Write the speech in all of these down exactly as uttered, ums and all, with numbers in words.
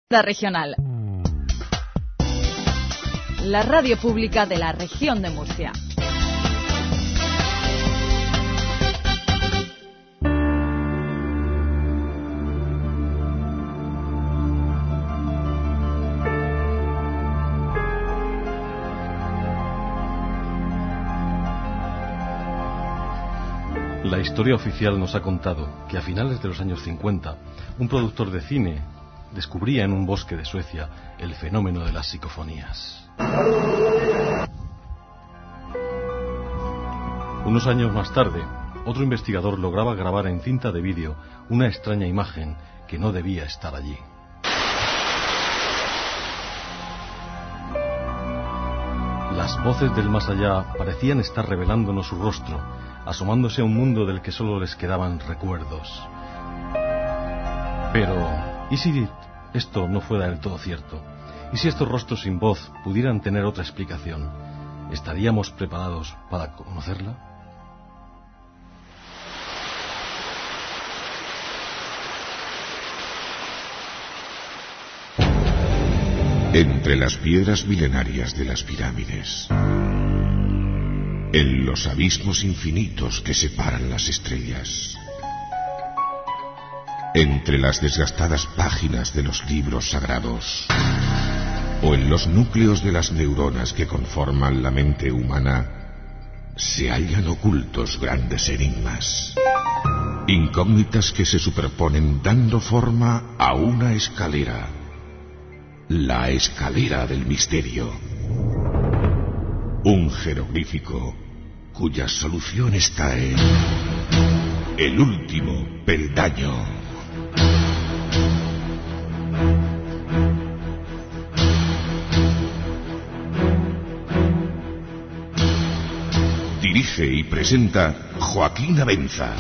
La regional. La radio pública de la región de Murcia. La historia oficial nos ha contado que a finales de los años cincuenta, un productor de cine descubría en un bosque de Suecia el fenómeno de las psicofonías. Unos años más tarde, otro investigador lograba grabar en cinta de vídeo una extraña imagen que no debía estar allí. Las voces del más allá parecían estar revelándonos su rostro, asomándose a un mundo del que solo les quedaban recuerdos. Pero, ¿y si esto no fuera del todo cierto? ¿Y si estos rostros sin voz pudieran tener otra explicación? ¿Estaríamos preparados para conocerla? Entre las piedras milenarias de las pirámides, en los abismos infinitos que separan las estrellas, entre las desgastadas páginas de los libros sagrados, o en los núcleos de las neuronas que conforman la mente humana, se hallan ocultos grandes enigmas, incógnitas que se superponen dando forma a una escalera, la escalera del misterio. Un jeroglífico cuya solución está en el último peldaño. Dirige y presenta Joaquín Abenza.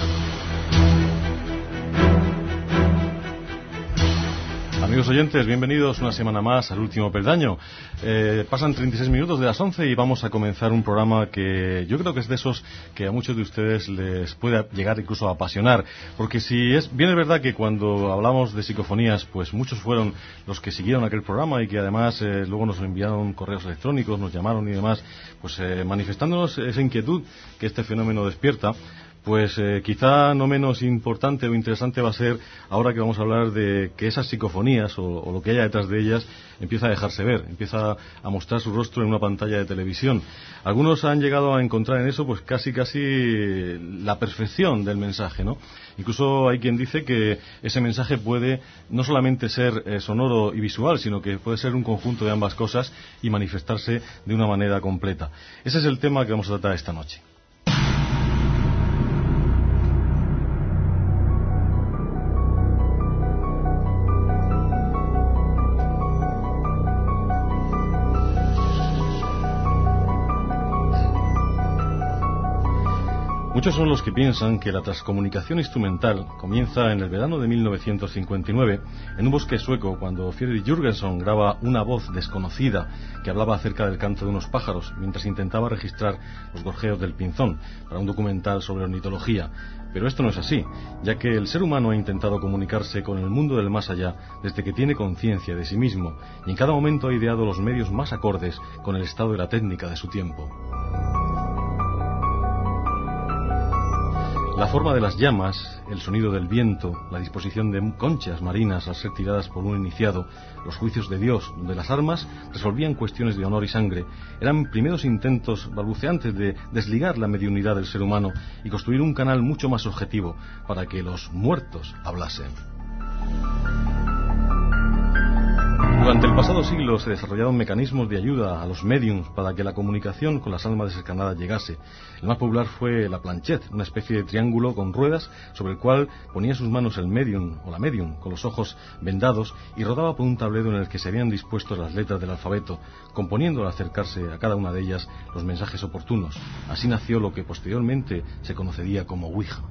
Amigos oyentes, bienvenidos una semana más al último peldaño. Eh, pasan treinta y seis minutos de las once y vamos a comenzar un programa que yo creo que es de esos que a muchos de ustedes les puede llegar incluso a apasionar. Porque si es bien es verdad que cuando hablamos de psicofonías, pues muchos fueron los que siguieron aquel programa y que además eh, luego nos enviaron correos electrónicos, nos llamaron y demás, pues eh, manifestándonos esa inquietud que este fenómeno despierta. Pues eh, quizá no menos importante o interesante va a ser ahora que vamos a hablar de que esas psicofonías o, o lo que haya detrás de ellas empieza a dejarse ver, empieza a mostrar su rostro en una pantalla de televisión. Algunos han llegado a encontrar en eso pues casi casi la perfección del mensaje, ¿no? Incluso hay quien dice que ese mensaje puede no solamente ser eh, sonoro y visual, sino que puede ser un conjunto de ambas cosas y manifestarse de una manera completa. Ese es el tema que vamos a tratar esta noche. Muchos son los que piensan que la transcomunicación instrumental comienza en el verano de mil novecientos cincuenta y nueve en un bosque sueco cuando Fredrik Jürgenson graba una voz desconocida que hablaba acerca del canto de unos pájaros mientras intentaba registrar los gorjeos del pinzón para un documental sobre ornitología. Pero esto no es así, ya que el ser humano ha intentado comunicarse con el mundo del más allá desde que tiene conciencia de sí mismo y en cada momento ha ideado los medios más acordes con el estado de la técnica de su tiempo. La forma de las llamas, el sonido del viento, la disposición de conchas marinas al ser tiradas por un iniciado, los juicios de Dios, donde las armas resolvían cuestiones de honor y sangre, eran primeros intentos balbuceantes de desligar la mediunidad del ser humano y construir un canal mucho más objetivo para que los muertos hablasen. Durante el pasado siglo se desarrollaron mecanismos de ayuda a los médiums para que la comunicación con las almas desencarnadas llegase. El más popular fue la planchette, una especie de triángulo con ruedas sobre el cual ponía sus manos el médium o la médium con los ojos vendados y rodaba por un tablero en el que se habían dispuesto las letras del alfabeto, componiendo al acercarse a cada una de ellas los mensajes oportunos. Así nació lo que posteriormente se conocería como Ouija.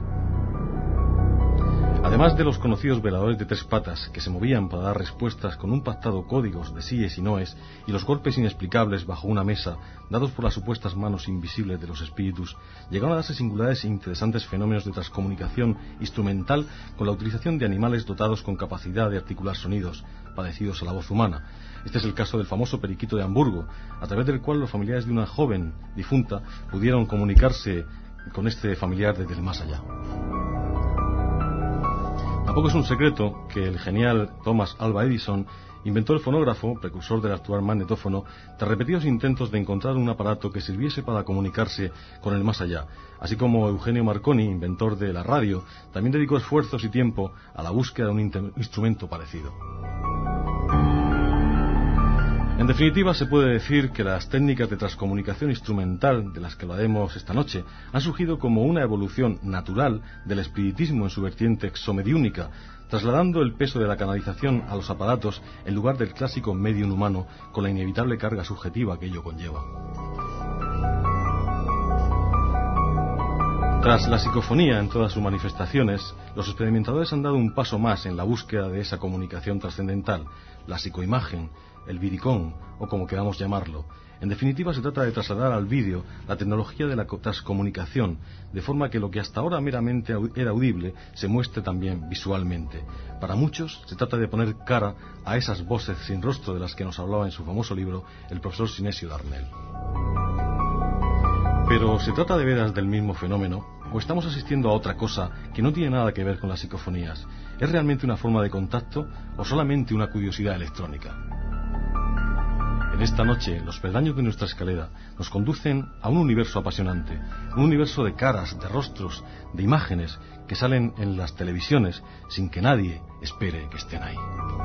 Además de los conocidos veladores de tres patas que se movían para dar respuestas con un pactado códigos de síes y noes y los golpes inexplicables bajo una mesa dados por las supuestas manos invisibles de los espíritus, llegaron a darse singulares e interesantes fenómenos de transcomunicación instrumental con la utilización de animales dotados con capacidad de articular sonidos, parecidos a la voz humana. Este es el caso del famoso periquito de Hamburgo, a través del cual los familiares de una joven difunta pudieron comunicarse con este familiar desde el más allá. Tampoco es un secreto que el genial Thomas Alva Edison inventó el fonógrafo, precursor del actual magnetófono, tras repetidos intentos de encontrar un aparato que sirviese para comunicarse con el más allá, así como Eugenio Marconi, inventor de la radio, también dedicó esfuerzos y tiempo a la búsqueda de un instrumento parecido. En definitiva, se puede decir que las técnicas de transcomunicación instrumental, de las que hablaremos esta noche, han surgido como una evolución natural del espiritismo en su vertiente exomediúnica, trasladando el peso de la canalización a los aparatos en lugar del clásico medium humano, con la inevitable carga subjetiva que ello conlleva. Tras la psicofonía en todas sus manifestaciones, los experimentadores han dado un paso más en la búsqueda de esa comunicación trascendental, la psicoimagen, el vidicón, o como queramos llamarlo. En definitiva, se trata de trasladar al vídeo la tecnología de la transcomunicación, de forma que lo que hasta ahora meramente era audible se muestre también visualmente. Para muchos, se trata de poner cara a esas voces sin rostro de las que nos hablaba en su famoso libro el profesor Sinesio Darnell. Pero, ¿se trata de veras del mismo fenómeno? ¿O estamos asistiendo a otra cosa que no tiene nada que ver con las psicofonías? ¿Es realmente una forma de contacto o solamente una curiosidad electrónica? En esta noche, los peldaños de nuestra escalera nos conducen a un universo apasionante, un universo de caras, de rostros, de imágenes que salen en las televisiones sin que nadie espere que estén ahí.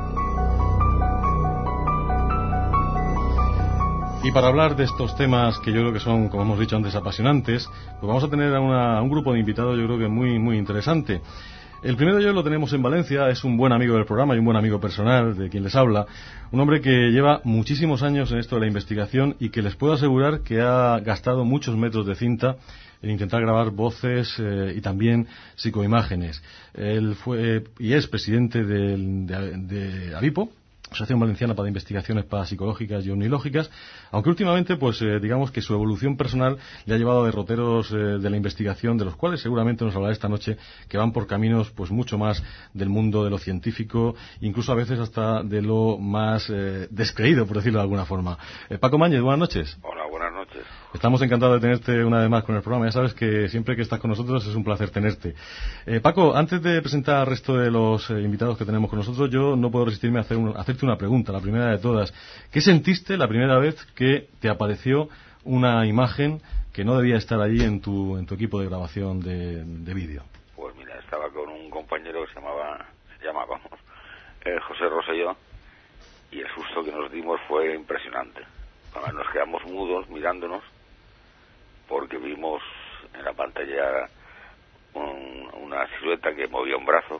Y para hablar de estos temas que yo creo que son, como hemos dicho antes, apasionantes, pues vamos a tener a, una, a un grupo de invitados yo creo que muy, muy interesante. El primero de ellos lo tenemos en Valencia, es un buen amigo del programa y un buen amigo personal de quien les habla, un hombre que lleva muchísimos años en esto de la investigación y que les puedo asegurar que ha gastado muchos metros de cinta en intentar grabar voces eh, y también psicoimágenes. Él fue y es presidente de, de, de Avipo, Asociación Valenciana para Investigaciones Parapsicológicas y Omnilógicas, aunque últimamente, pues eh, digamos que su evolución personal le ha llevado a derroteros eh, de la investigación, de los cuales seguramente nos hablará esta noche, que van por caminos pues mucho más del mundo de lo científico, incluso a veces hasta de lo más eh, descreído, por decirlo de alguna forma. Eh, Paco Mañez, buenas noches. Hola, buenas noches. Estamos encantados de tenerte una vez más con el programa. Ya sabes que siempre que estás con nosotros es un placer tenerte. Eh, Paco, antes de presentar al resto de los eh, invitados que tenemos con nosotros, yo no puedo resistirme a hacer un, a hacerte una pregunta, la primera de todas. ¿Qué sentiste la primera vez que te apareció una imagen que no debía estar allí en tu, en tu equipo de grabación de, de vídeo? Pues mira, estaba con un compañero que se llamaba, se llama, vamos, eh, José Rosselló, y el susto que nos dimos fue impresionante. Bueno, nos quedamos mudos mirándonos porque vimos en la pantalla un, una silueta que movía un brazo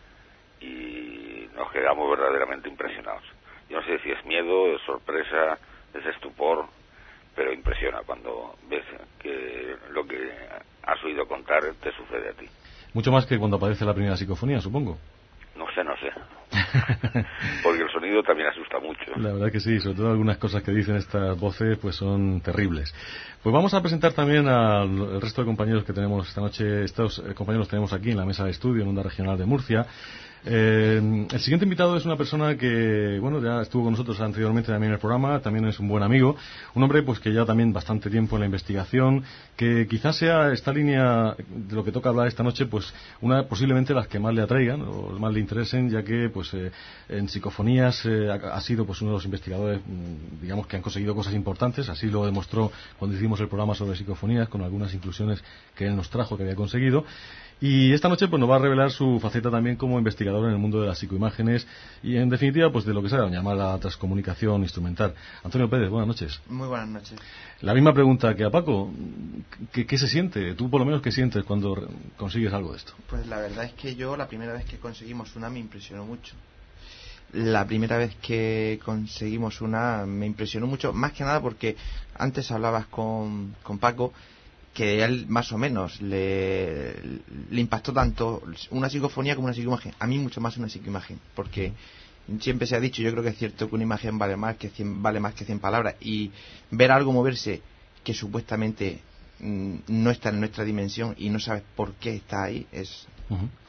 y nos quedamos verdaderamente impresionados. Yo no sé si es miedo, es sorpresa, es estupor, pero impresiona cuando ves que lo que has oído contar te sucede a ti. Mucho más que cuando aparece la primera psicofonía, supongo. No sé, no sé. Porque el sonido también asusta mucho. La verdad que sí, sobre todo algunas cosas que dicen estas voces pues son terribles. Pues vamos a presentar también al resto de compañeros que tenemos esta noche. Estos compañeros los tenemos aquí en la mesa de estudio en Onda Regional de Murcia. Eh, el siguiente invitado es una persona que, bueno, ya estuvo con nosotros anteriormente también en el programa, también es un buen amigo, un hombre pues que lleva también bastante tiempo en la investigación, que quizás sea esta línea de lo que toca hablar esta noche, pues una posiblemente las que más le atraigan o más le interesen, ya que pues eh, en psicofonías eh, ha, ha sido pues uno de los investigadores, digamos, que han conseguido cosas importantes, así lo demostró cuando hicimos el programa sobre psicofonías, con algunas inclusiones que él nos trajo que había conseguido. Y esta noche pues nos va a revelar su faceta también como investigador en el mundo de las psicoimágenes y en definitiva pues de lo que se llama la transcomunicación instrumental. Antonio Pérez, buenas noches. Muy buenas noches. La misma pregunta que a Paco, ¿qué, qué se siente? Tú por lo menos ¿qué sientes cuando consigues algo de esto? Pues la verdad es que yo la primera vez que conseguimos una me impresionó mucho. La primera vez que conseguimos una me impresionó mucho, más que nada porque antes hablabas con, con Paco, que a él más o menos le, le impactó tanto una psicofonía como una psicoimagen. A mí mucho más una psicoimagen, porque siempre se ha dicho, yo creo que es cierto que una imagen vale más que cien, vale más que cien palabras, y ver algo moverse que supuestamente mmm, no está en nuestra dimensión y no sabes por qué está ahí es... Uh-huh.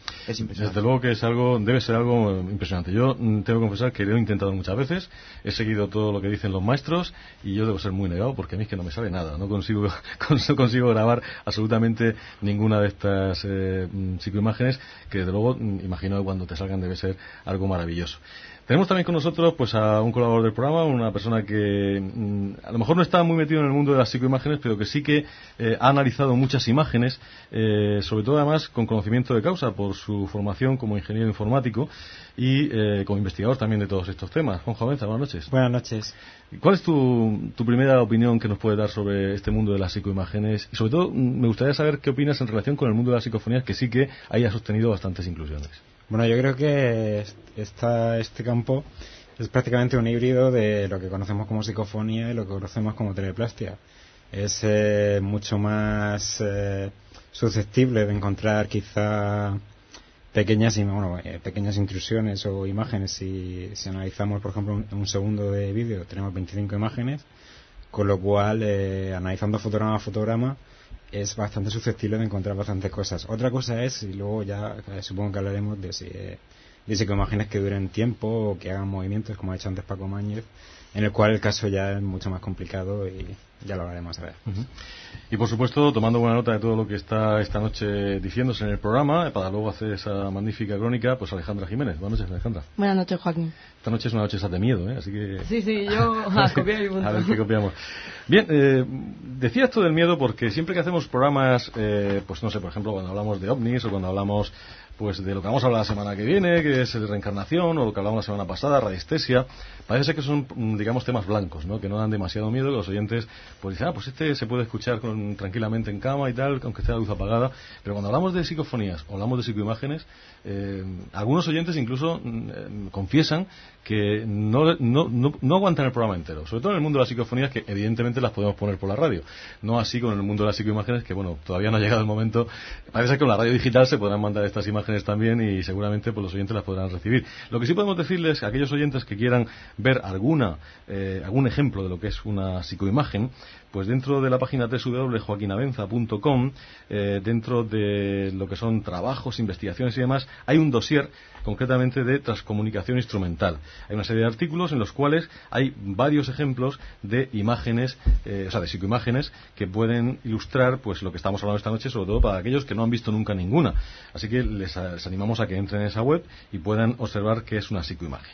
Es impresionante. Desde luego que es algo, debe ser algo impresionante. Yo mm, tengo que confesar que lo he intentado muchas veces, he seguido todo lo que dicen los maestros y yo debo ser muy negado porque a mí es que no me sale nada, no consigo no consigo grabar absolutamente ninguna de estas eh, psicoimágenes que desde luego imagino que cuando te salgan debe ser algo maravilloso. Tenemos también con nosotros pues a un colaborador del programa, una persona que mmm, a lo mejor no está muy metido en el mundo de las psicoimágenes, pero que sí que eh, ha analizado muchas imágenes, eh, sobre todo además con conocimiento de causa por su formación como ingeniero informático y eh, como investigador también de todos estos temas. Juanjo Abenza, buenas noches. Buenas noches. ¿Cuál es tu, tu primera opinión que nos puedes dar sobre este mundo de las psicoimágenes? Y sobre todo me gustaría saber qué opinas en relación con el mundo de las psicofonías, que sí que haya sostenido bastantes inclusiones. Bueno, yo creo que esta, este campo es prácticamente un híbrido de lo que conocemos como psicofonía y lo que conocemos como teleplastia. Es eh, mucho más eh, susceptible de encontrar quizá pequeñas bueno, eh, pequeñas intrusiones o imágenes. Si, si analizamos, por ejemplo, un, un segundo de vídeo, tenemos veinticinco imágenes, con lo cual, eh, analizando fotograma a fotograma, es bastante susceptible de encontrar bastantes cosas. Otra cosa es, y luego ya eh, supongo que hablaremos de si eh, de psicoimágenes que duren tiempo o que hagan movimientos, como ha hecho antes Paco Mañez, en el cual el caso ya es mucho más complicado y ya lo hablaremos a ver. Uh-huh. Y por supuesto, tomando buena nota de todo lo que está esta noche diciéndose en el programa, para luego hacer esa magnífica crónica, pues Alejandra Jiménez. Buenas noches, Alejandra. Buenas noches, Joaquín. Esta noche es una noche de miedo, ¿eh? Así que... Sí, sí, yo a copiar y punto. A ver qué copiamos. Bien, eh, decía esto del miedo porque siempre que hacemos programas, eh, pues no sé, por ejemplo, cuando hablamos de ovnis o cuando hablamos pues de lo que vamos a hablar la semana que viene, que es de reencarnación, o lo que hablamos la semana pasada, radiestesia, parece ser que son, digamos, temas blancos, ¿no? Que no dan demasiado miedo, que los oyentes pues dicen, ah, pues este se puede escuchar con, tranquilamente en cama y tal, aunque esté la luz apagada. Pero cuando hablamos de psicofonías o hablamos de psicoimágenes, eh, algunos oyentes incluso eh, confiesan que no, no, no, no aguantan el programa entero, sobre todo en el mundo de las psicofonías, que evidentemente las podemos poner por la radio, no así con el mundo de las psicoimágenes, que bueno, todavía no ha llegado el momento. Parece que con la radio digital se podrán mandar estas imágenes también y seguramente pues los oyentes las podrán recibir. Lo que sí podemos decirles a aquellos oyentes que quieran ver alguna eh, algún ejemplo de lo que es una psicoimagen, pues dentro de la página doble u doble u doble u punto joaquin abenza punto com, eh, dentro de lo que son trabajos, investigaciones y demás, hay un dossier concretamente de transcomunicación instrumental. Hay una serie de artículos en los cuales hay varios ejemplos de imágenes, eh, o sea, de psicoimágenes que pueden ilustrar pues lo que estamos hablando esta noche, sobre todo para aquellos que no han visto nunca ninguna. Así que les, les animamos a que entren en esa web y puedan observar qué es una psicoimagen.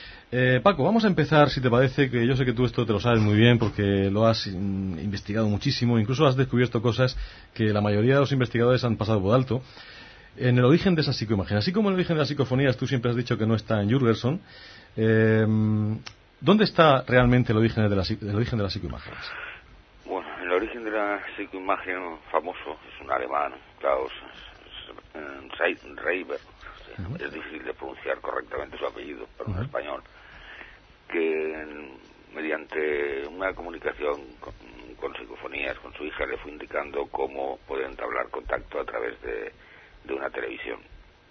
Eh, Paco, vamos a empezar, si te parece, que yo sé que tú esto te lo sabes muy bien porque lo has in, investigado muchísimo, incluso has descubierto cosas que la mayoría de los investigadores han pasado por alto. En el origen de esa psicoimagen, así como en el origen de las psicofonías, tú siempre has dicho que no está en Jurgenson, eh, ¿dónde está realmente el origen de la, el origen de las psicoimágenes? Bueno, el origen de la psicoimagen famoso es un alemán, Klaus Reiber, uh-huh. Es difícil de pronunciar correctamente su apellido para uh-huh. un español, que mediante una comunicación con, con psicofonías con su hija le fue indicando cómo poder entablar contacto a través de, de una televisión.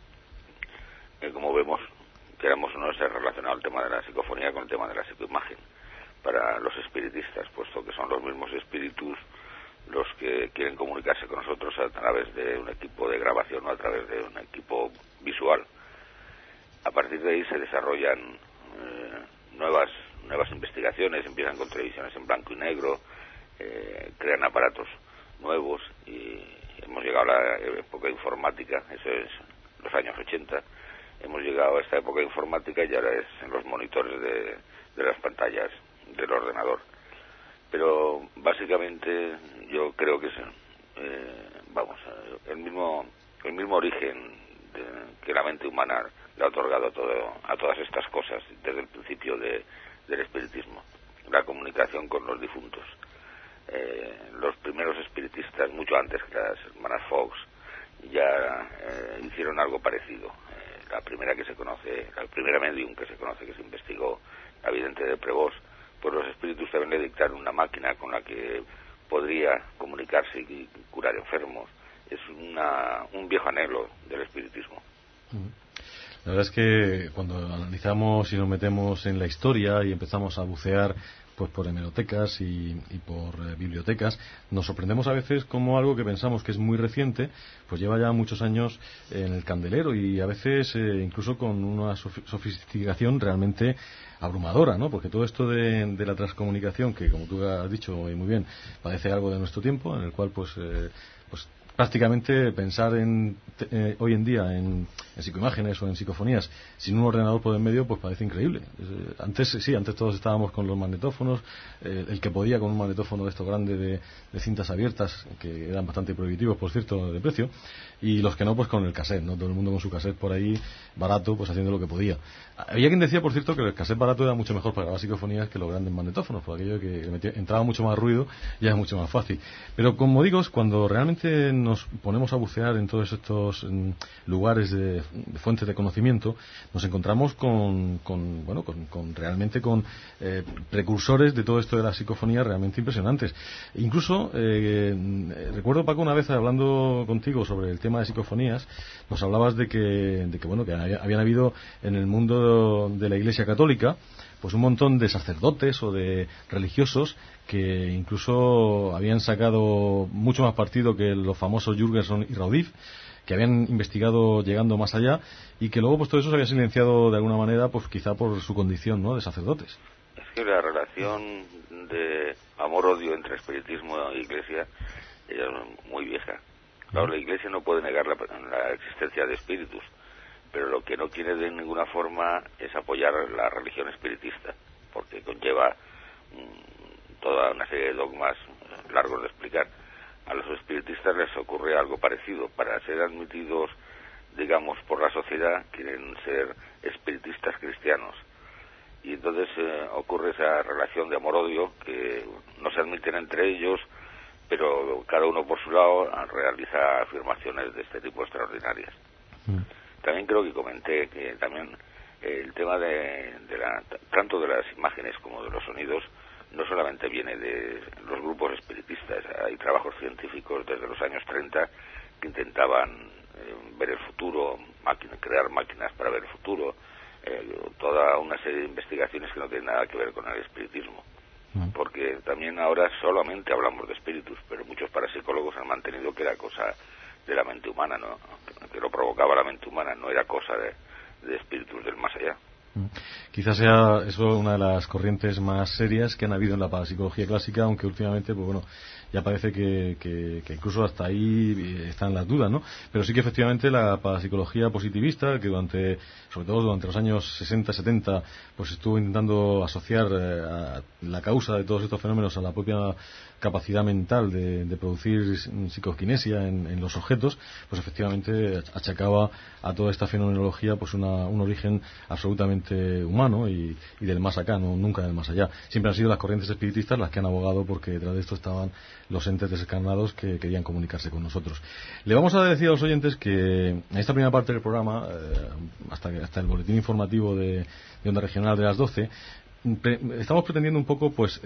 Eh, como vemos, queramos o no, se ha relacionado el tema de la psicofonía con el tema de la psicoimagen para los espiritistas, puesto que son los mismos espíritus los que quieren comunicarse con nosotros a través de un equipo de grabación o a través de un equipo visual. A partir de ahí se desarrollan eh, nuevas nuevas investigaciones, empiezan con televisiones en blanco y negro, eh, crean aparatos nuevos y hemos llegado a la época informática, eso es los años ochenta, hemos llegado a esta época informática y ahora es en los monitores de, de las pantallas del ordenador. Pero básicamente yo creo que es eh, vamos el mismo el mismo origen de, que la mente humana le ha otorgado a, todo, a todas estas cosas desde el principio de, del espiritismo, la comunicación con los difuntos. Eh, los primeros espiritistas, mucho antes que las hermanas Fox, ya eh, hicieron algo parecido. Eh, la primera que se conoce, la primera medium que se conoce, que se investigó, la vidente de Prevost, pues los espíritus también le dictaron una máquina con la que podría comunicarse y curar enfermos. Es una, un viejo anhelo del espiritismo. La verdad es que cuando analizamos y nos metemos en la historia y empezamos a bucear pues por hemerotecas y, y por eh, bibliotecas, nos sorprendemos a veces como algo que pensamos que es muy reciente, pues lleva ya muchos años en el candelero y a veces eh, incluso con una sofisticación realmente abrumadora, ¿no? Porque todo esto de, de la transcomunicación, que como tú has dicho muy bien, parece algo de nuestro tiempo, en el cual pues, eh, pues prácticamente pensar en eh, hoy en día en, en psicoimágenes o en psicofonías sin un ordenador por en medio pues parece increíble. Eh, antes sí, antes todos estábamos con los magnetófonos, eh, el que podía con un magnetófono de esto grande de, de cintas abiertas, que eran bastante prohibitivos por cierto de precio, y los que no pues con el cassette, ¿no? Todo el mundo con su cassette por ahí barato pues haciendo lo que podía. Había quien decía por cierto que el cassette barato era mucho mejor para grabar psicofonías que los grandes magnetófonos, por aquello que metía, entraba mucho más ruido y era mucho más fácil. Pero como digo, cuando realmente nos ponemos a bucear en todos estos en lugares de, de fuentes de conocimiento, nos encontramos con, con bueno, con, con realmente con eh, precursores de todo esto de la psicofonía realmente impresionantes. Incluso eh, recuerdo, Paco, una vez hablando contigo sobre el tema de psicofonías, nos hablabas de que, de que bueno, que había, habían habido en el mundo de la Iglesia Católica pues un montón de sacerdotes o de religiosos que incluso habían sacado mucho más partido que los famosos Jürgenson y Raudif, que habían investigado llegando más allá y que luego pues todo eso se había silenciado de alguna manera, pues quizá por su condición, ¿no?, de sacerdotes. Es que la relación de amor-odio entre espiritismo e Iglesia es muy vieja. Claro, la Iglesia no puede negar la, la existencia de espíritus, pero lo que no quiere de ninguna forma es apoyar la religión espiritista, porque conlleva mmm, toda una serie de dogmas largos de explicar. A los espiritistas les ocurre algo parecido. Para ser admitidos, digamos, por la sociedad, quieren ser espiritistas cristianos. Y entonces eh, ocurre esa relación de amor-odio, que no se admiten entre ellos, pero cada uno por su lado realiza afirmaciones de este tipo extraordinarias. Mm. También creo que comenté que también eh, el tema de, de la, tanto de las imágenes como de los sonidos no solamente viene de los grupos espiritistas. Hay trabajos científicos desde los años treinta que intentaban eh, ver el futuro, máquina, crear máquinas para ver el futuro, eh, toda una serie de investigaciones que no tienen nada que ver con el espiritismo. Mm. Porque también ahora solamente hablamos de espíritus, pero muchos parapsicólogos han mantenido que era cosa de la mente humana, ¿no?, que lo provocaba la mente humana, no era cosa de, de espíritus del más allá. Quizás sea eso una de las corrientes más serias que han habido en la parapsicología clásica, aunque últimamente, pues bueno, ya parece que, que, que incluso hasta ahí están las dudas, ¿no? Pero sí que efectivamente la parapsicología positivista, que durante, sobre todo durante los años sesenta, setenta, pues estuvo intentando asociar eh, a la causa de todos estos fenómenos a la propia capacidad mental de, de producir psicoquinesia en, en los objetos, pues efectivamente achacaba a toda esta fenomenología pues una, un origen absolutamente humano y, y del más acá, no, nunca del más allá. Siempre han sido las corrientes espiritistas las que han abogado porque detrás de esto estaban los entes desencarnados que querían comunicarse con nosotros. Le vamos a decir a los oyentes que en esta primera parte del programa, eh, hasta, hasta el boletín informativo de, de Onda Regional de las doce, estamos pretendiendo un poco pues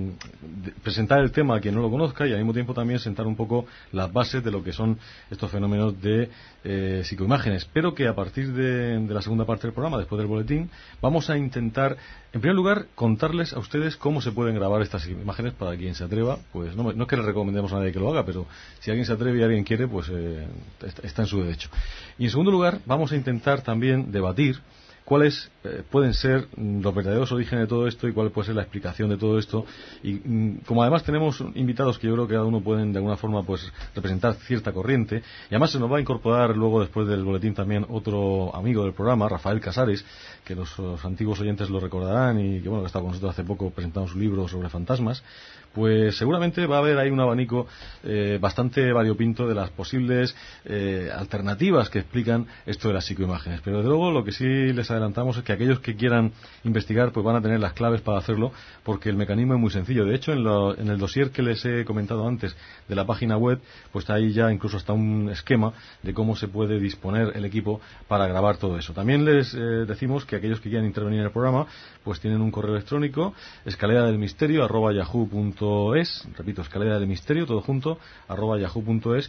presentar el tema a quien no lo conozca y al mismo tiempo también sentar un poco las bases de lo que son estos fenómenos de eh, psicoimágenes, pero que a partir de, de la segunda parte del programa, después del boletín, vamos a intentar en primer lugar contarles a ustedes cómo se pueden grabar estas imágenes para quien se atreva. Pues no, no es que les recomendemos a nadie que lo haga, pero si alguien se atreve y alguien quiere, pues eh, está en su derecho. Y en segundo lugar vamos a intentar también debatir cuáles eh, pueden ser los verdaderos orígenes de todo esto y cuál puede ser la explicación de todo esto. Y mm, como además tenemos invitados que yo creo que cada uno pueden de alguna forma pues representar cierta corriente, y además se nos va a incorporar luego después del boletín también otro amigo del programa, Rafael Casares, que los, los antiguos oyentes lo recordarán y que bueno, que ha estado con nosotros hace poco presentando su libro sobre fantasmas. Pues seguramente va a haber ahí un abanico eh, bastante variopinto de las posibles eh, alternativas que explican esto de las psicoimágenes. Pero desde luego lo que sí les adelantamos es que aquellos que quieran investigar pues van a tener las claves para hacerlo, porque el mecanismo es muy sencillo. De hecho, en, lo, en el dossier que les he comentado antes de la página web, pues está ahí ya incluso hasta un esquema de cómo se puede disponer el equipo para grabar todo eso. También les eh, decimos que aquellos que quieran intervenir en el programa pues tienen un correo electrónico, escalera del misterio arroba yahoo punto es, repito, escalera del misterio todo junto arroba yahoo punto es,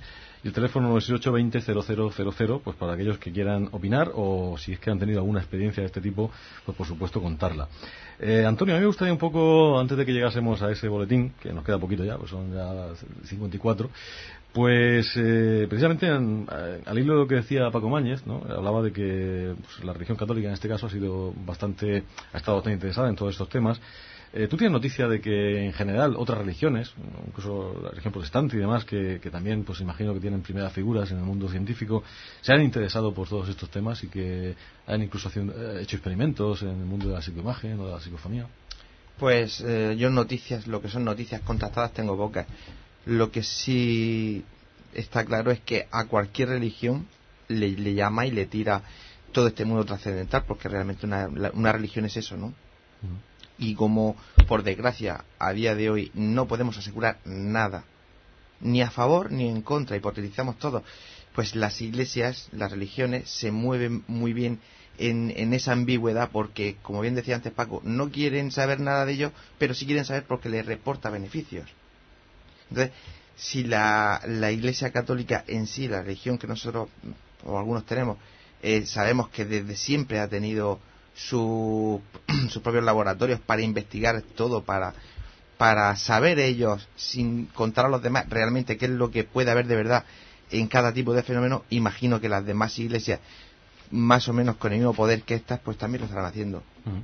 y el teléfono noventa y ocho veinte cero cero cero cero, pues para aquellos que quieran opinar o si es que han tenido alguna experiencia de este tipo, pues por supuesto contarla. Eh, Antonio, a mí me gustaría un poco, antes de que llegásemos a ese boletín, que nos queda poquito ya, pues son ya las cincuenta y cuatro, pues eh, precisamente en, al hilo de lo que decía Paco Mañez, ¿no? Hablaba de que pues, la religión católica en este caso ha sido bastante, ha estado bastante interesada en todos estos temas. Eh, ¿Tú tienes noticia de que en general otras religiones, incluso la religión protestante y demás, que, que también pues imagino que tienen primeras figuras en el mundo científico, se han interesado por todos estos temas y que han incluso haciendo, eh, hecho experimentos en el mundo de la psicoimagen o de la psicofonía? Pues eh, yo noticias, lo que son noticias contrastadas tengo pocas. Lo que sí está claro es que a cualquier religión le, le llama y le tira todo este mundo trascendental, porque realmente una, una religión es eso, ¿no? Uh-huh. Y como, por desgracia, a día de hoy no podemos asegurar nada, ni a favor ni en contra, y utilizamos todo, pues las iglesias, las religiones, se mueven muy bien en, en esa ambigüedad, porque, como bien decía antes Paco, no quieren saber nada de ello, pero sí quieren saber porque les reporta beneficios. Entonces, si la, la Iglesia Católica en sí, la religión que nosotros, o algunos tenemos, eh, sabemos que desde siempre ha tenido su, sus propios laboratorios para investigar todo, para, para saber ellos, sin contar a los demás, realmente qué es lo que puede haber de verdad en cada tipo de fenómeno. Imagino que las demás iglesias, más o menos con el mismo poder que estas, pues también lo estarán haciendo. Uh-huh.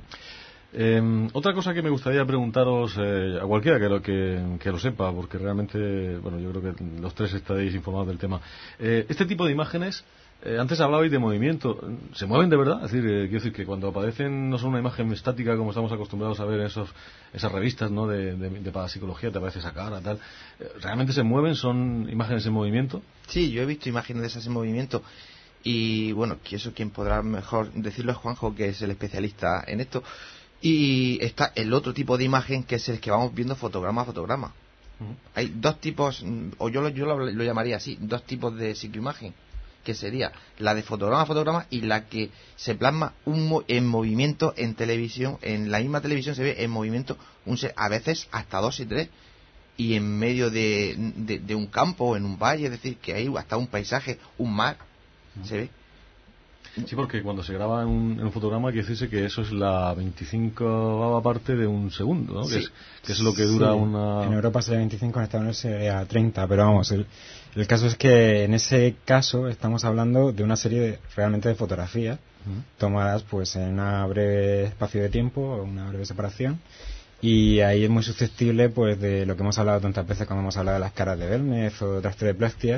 Eh, otra cosa que me gustaría preguntaros eh, a cualquiera que lo, que, que lo sepa, porque realmente, bueno, yo creo que los tres estaréis informados del tema. Eh, este tipo de imágenes, eh, antes hablabais de movimiento, ¿se mueven de verdad? Es decir, eh, quiero decir que cuando aparecen no son una imagen estática como estamos acostumbrados a ver en esos, esas revistas, ¿no?, de, de, de parapsicología, te aparece esa cara, tal. Eh, ¿Realmente se mueven? ¿Son imágenes en movimiento? Sí, yo he visto imágenes de esas en movimiento. Y bueno, que eso quien podrá mejor decirlo es Juanjo, que es el especialista en esto. Y está el otro tipo de imagen, que es el que vamos viendo fotograma a fotograma. Uh-huh. Hay dos tipos, o yo, lo, yo lo, lo llamaría así, dos tipos de psicoimagen, que sería la de fotograma a fotograma y la que se plasma un, en movimiento en televisión. En la misma televisión se ve en movimiento un ser, a veces hasta dos y tres, y en medio de, de, de un campo o en un valle, es decir, que hay hasta un paisaje, un mar, uh-huh. se ve. Sí, porque cuando se graba en un, en un fotograma quiere decirse que eso es la veinticinco parte de un segundo, ¿no? Sí. Que, es, que es lo que dura sí. una... En Europa sería veinticinco, en Estados Unidos sería treinta, pero vamos, el, el caso es que en ese caso estamos hablando de una serie de, realmente de fotografías uh-huh. tomadas pues en un breve espacio de tiempo, una breve separación, y ahí es muy susceptible pues de lo que hemos hablado tantas veces cuando hemos hablado de las caras de Belmez o de otras teleplastias,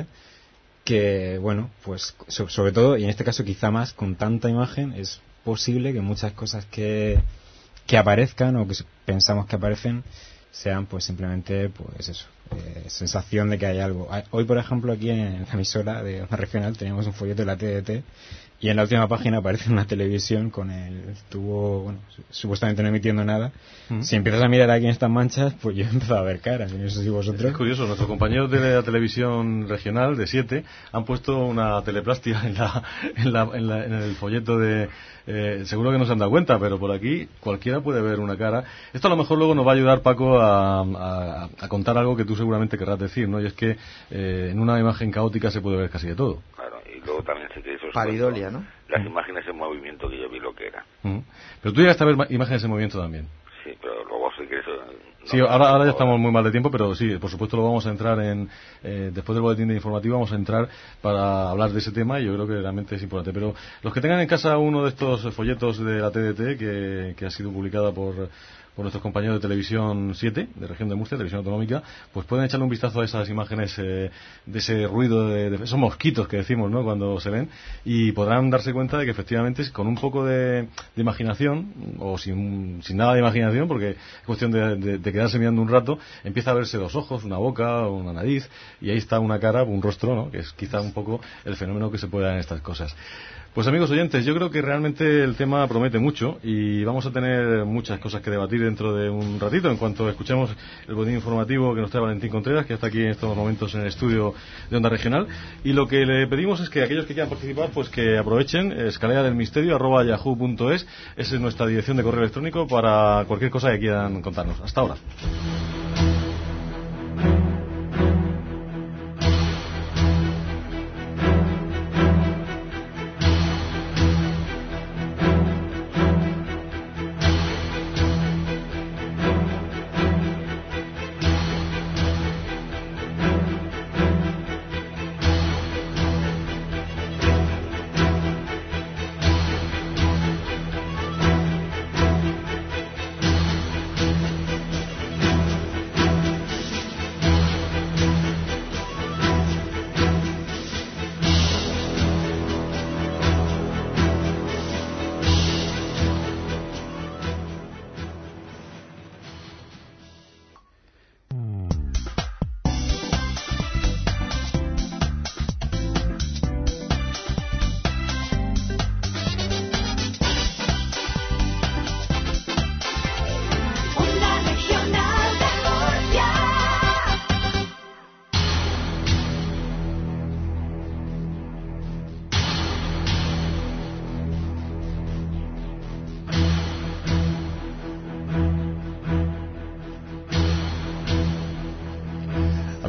que bueno, pues so, sobre todo, y en este caso quizá más, con tanta imagen es posible que muchas cosas que, que aparezcan o que pensamos que aparecen sean pues simplemente pues eso, eh, sensación de que hay algo. Hoy, por ejemplo, aquí en la emisora de Onda Regional teníamos un folleto de la T D T y en la última página aparece una televisión con el tubo, bueno, supuestamente no emitiendo nada. Mm. Si empiezas a mirar aquí en estas manchas, pues yo he empezado a ver caras, y no sé si vosotros... Es curioso, nuestros compañeros de la televisión regional de siete han puesto una teleplastia en la, en, la, en, la, en el folleto de... Eh, seguro que no se han dado cuenta, pero por aquí cualquiera puede ver una cara. Esto a lo mejor luego nos va a ayudar, Paco, a, a, a contar algo que tú seguramente querrás decir, ¿no? Y es que eh, en una imagen caótica se puede ver casi de todo. Claro, y luego también sé que eso es paridolia, ¿no? Las imágenes en movimiento, que yo vi lo que era. Uh-huh. Pero tú llegaste a ver imágenes en movimiento también. Sí, pero luego sí que eso... No, sí, ahora, ahora ya estamos muy mal de tiempo, pero sí, por supuesto lo vamos a entrar en... Eh, después del boletín de informativo vamos a entrar para hablar de ese tema y yo creo que realmente es importante. Pero los que tengan en casa uno de estos folletos de la T D T, que, que ha sido publicada por... por nuestros compañeros de Televisión siete, de Región de Murcia, Televisión Autonómica, pues pueden echarle un vistazo a esas imágenes eh, de ese ruido, de, de esos mosquitos que decimos, ¿no?, cuando se ven, y podrán darse cuenta de que efectivamente con un poco de, de imaginación, o sin, sin nada de imaginación, porque es cuestión de, de, de quedarse mirando un rato, empieza a verse los ojos, una boca, una nariz, y ahí está una cara, un rostro, ¿no?, que es quizá un poco el fenómeno que se puede dar en estas cosas. Pues amigos oyentes, yo creo que realmente el tema promete mucho y vamos a tener muchas cosas que debatir dentro de un ratito en cuanto escuchemos el boletín informativo que nos trae Valentín Contreras, que está aquí en estos momentos en el estudio de Onda Regional, y lo que le pedimos es que aquellos que quieran participar pues que aprovechen escalera del misterio arroba yahoo punto es, esa es nuestra dirección de correo electrónico para cualquier cosa que quieran contarnos. Hasta ahora.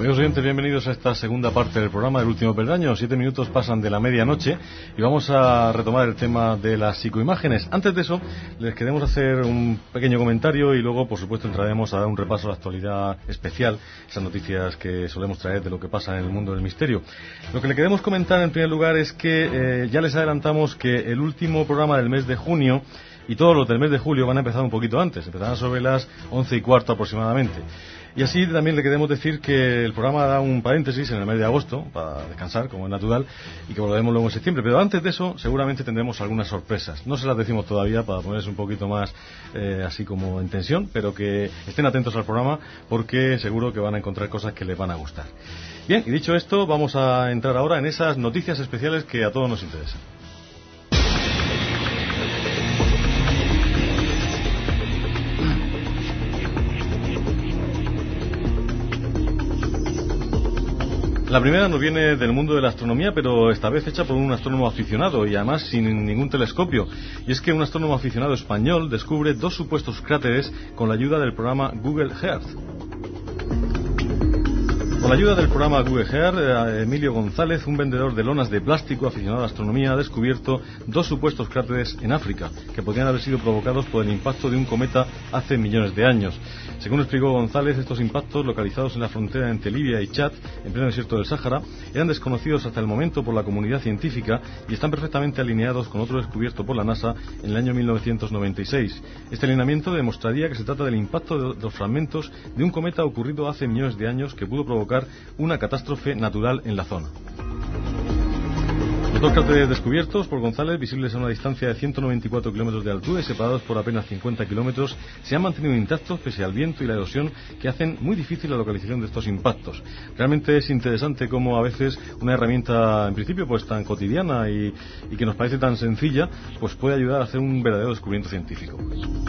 Amigos oyentes, bienvenidos a esta segunda parte del programa del Último Peldaño. Siete minutos pasan de la medianoche y vamos a retomar el tema de las psicoimágenes. Antes de eso, les queremos hacer un pequeño comentario y luego, por supuesto, entraremos a dar un repaso a la actualidad especial, esas noticias que solemos traer de lo que pasa en el mundo del misterio. Lo que le queremos comentar en primer lugar es que eh, ya les adelantamos que el último programa del mes de junio y todos los del mes de julio van a empezar un poquito antes, empezarán sobre las once y cuarto aproximadamente. Y así también le queremos decir que el programa da un paréntesis en el mes de agosto para descansar, como es natural, y que volveremos luego en septiembre. Pero antes de eso, seguramente tendremos algunas sorpresas. No se las decimos todavía para ponerse un poquito más eh, así como en tensión, pero que estén atentos al programa porque seguro que van a encontrar cosas que les van a gustar. Bien, y dicho esto, vamos a entrar ahora en esas noticias especiales que a todos nos interesan. La primera nos viene del mundo de la astronomía, pero esta vez hecha por un astrónomo aficionado y además sin ningún telescopio. Y es que un astrónomo aficionado español descubre dos supuestos cráteres con la ayuda del programa Google Earth. Con la ayuda del programa Google Earth, Emilio González, un vendedor de lonas de plástico aficionado a la astronomía, ha descubierto dos supuestos cráteres en África, que podrían haber sido provocados por el impacto de un cometa hace millones de años. Según explicó González, estos impactos, localizados en la frontera entre Libia y Chad, en pleno desierto del Sáhara, eran desconocidos hasta el momento por la comunidad científica y están perfectamente alineados con otro descubierto por la NASA en el año mil novecientos noventa y seis. Este alineamiento demostraría que se trata del impacto de los fragmentos de un cometa ocurrido hace millones de años que pudo provocar una catástrofe natural en la zona. Los dos cráteres descubiertos por González, visibles a una distancia de ciento noventa y cuatro kilómetros de altura y separados por apenas cincuenta kilómetros, se han mantenido intactos pese al viento y la erosión que hacen muy difícil la localización de estos impactos. Realmente es interesante cómo a veces una herramienta en principio pues tan cotidiana y, y que nos parece tan sencilla pues puede ayudar a hacer un verdadero descubrimiento científico.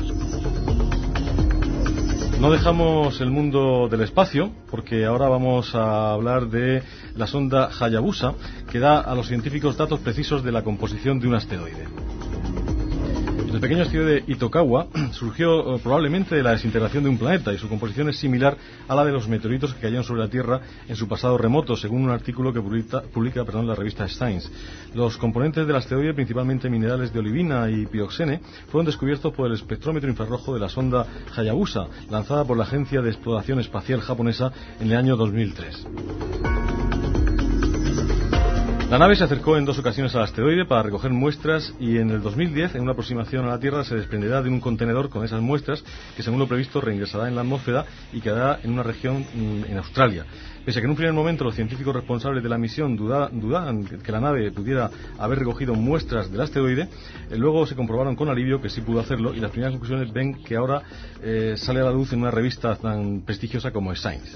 No dejamos el mundo del espacio, porque ahora vamos a hablar de la sonda Hayabusa, que da a los científicos datos precisos de la composición de un asteroide. El pequeño asteroide Itokawa surgió eh, probablemente de la desintegración de un planeta y su composición es similar a la de los meteoritos que cayeron sobre la Tierra en su pasado remoto, según un artículo que publica, publica perdón, la revista Science. Los componentes del asteroide, principalmente minerales de olivina y pioxene, fueron descubiertos por el espectrómetro infrarrojo de la sonda Hayabusa, lanzada por la Agencia de Exploración Espacial japonesa en el año dos mil tres. La nave se acercó en dos ocasiones al asteroide para recoger muestras y en el dos mil diez, en una aproximación a la Tierra, se desprenderá de un contenedor con esas muestras que, según lo previsto, reingresará en la atmósfera y quedará en una región en Australia. Pese a que en un primer momento los científicos responsables de la misión duda, dudaban que la nave pudiera haber recogido muestras del asteroide, eh, luego se comprobaron con alivio que sí pudo hacerlo y las primeras conclusiones ven que ahora eh, sale a la luz en una revista tan prestigiosa como Science.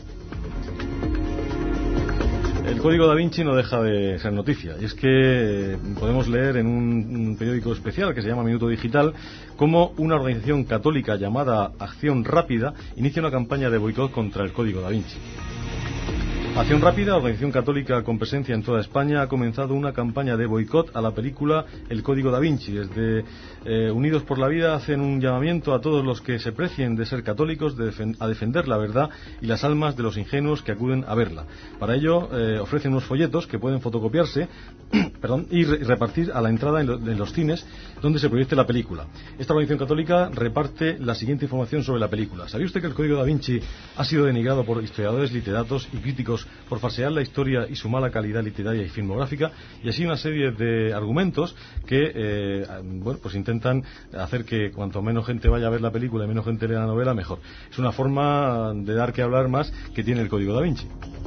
El código Da Vinci no deja de ser noticia, y es que eh, podemos leer en un, un periódico especial que se llama Minuto Digital cómo una organización católica llamada Acción Rápida inicia una campaña de boicot contra el código Da Vinci. Acción Rápida, organización católica con presencia en toda España, ha comenzado una campaña de boicot a la película El Código Da Vinci. Desde eh, Unidos por la Vida hacen un llamamiento a todos los que se precien de ser católicos de defen- a defender la verdad y las almas de los ingenuos que acuden a verla. Para ello eh, ofrecen unos folletos que pueden fotocopiarse perdón, y re- repartir a la entrada en, lo- en los cines donde se proyecte la película. Esta organización católica reparte la siguiente información sobre la película. ¿Sabía usted que el Código Da Vinci ha sido denigrado por historiadores, literatos y críticos por falsear la historia y su mala calidad literaria y filmográfica? Y así una serie de argumentos que eh, bueno, pues intentan hacer que cuanto menos gente vaya a ver la película y menos gente lea la novela, mejor. Es una forma de dar que hablar más que tiene el Código Da Vinci.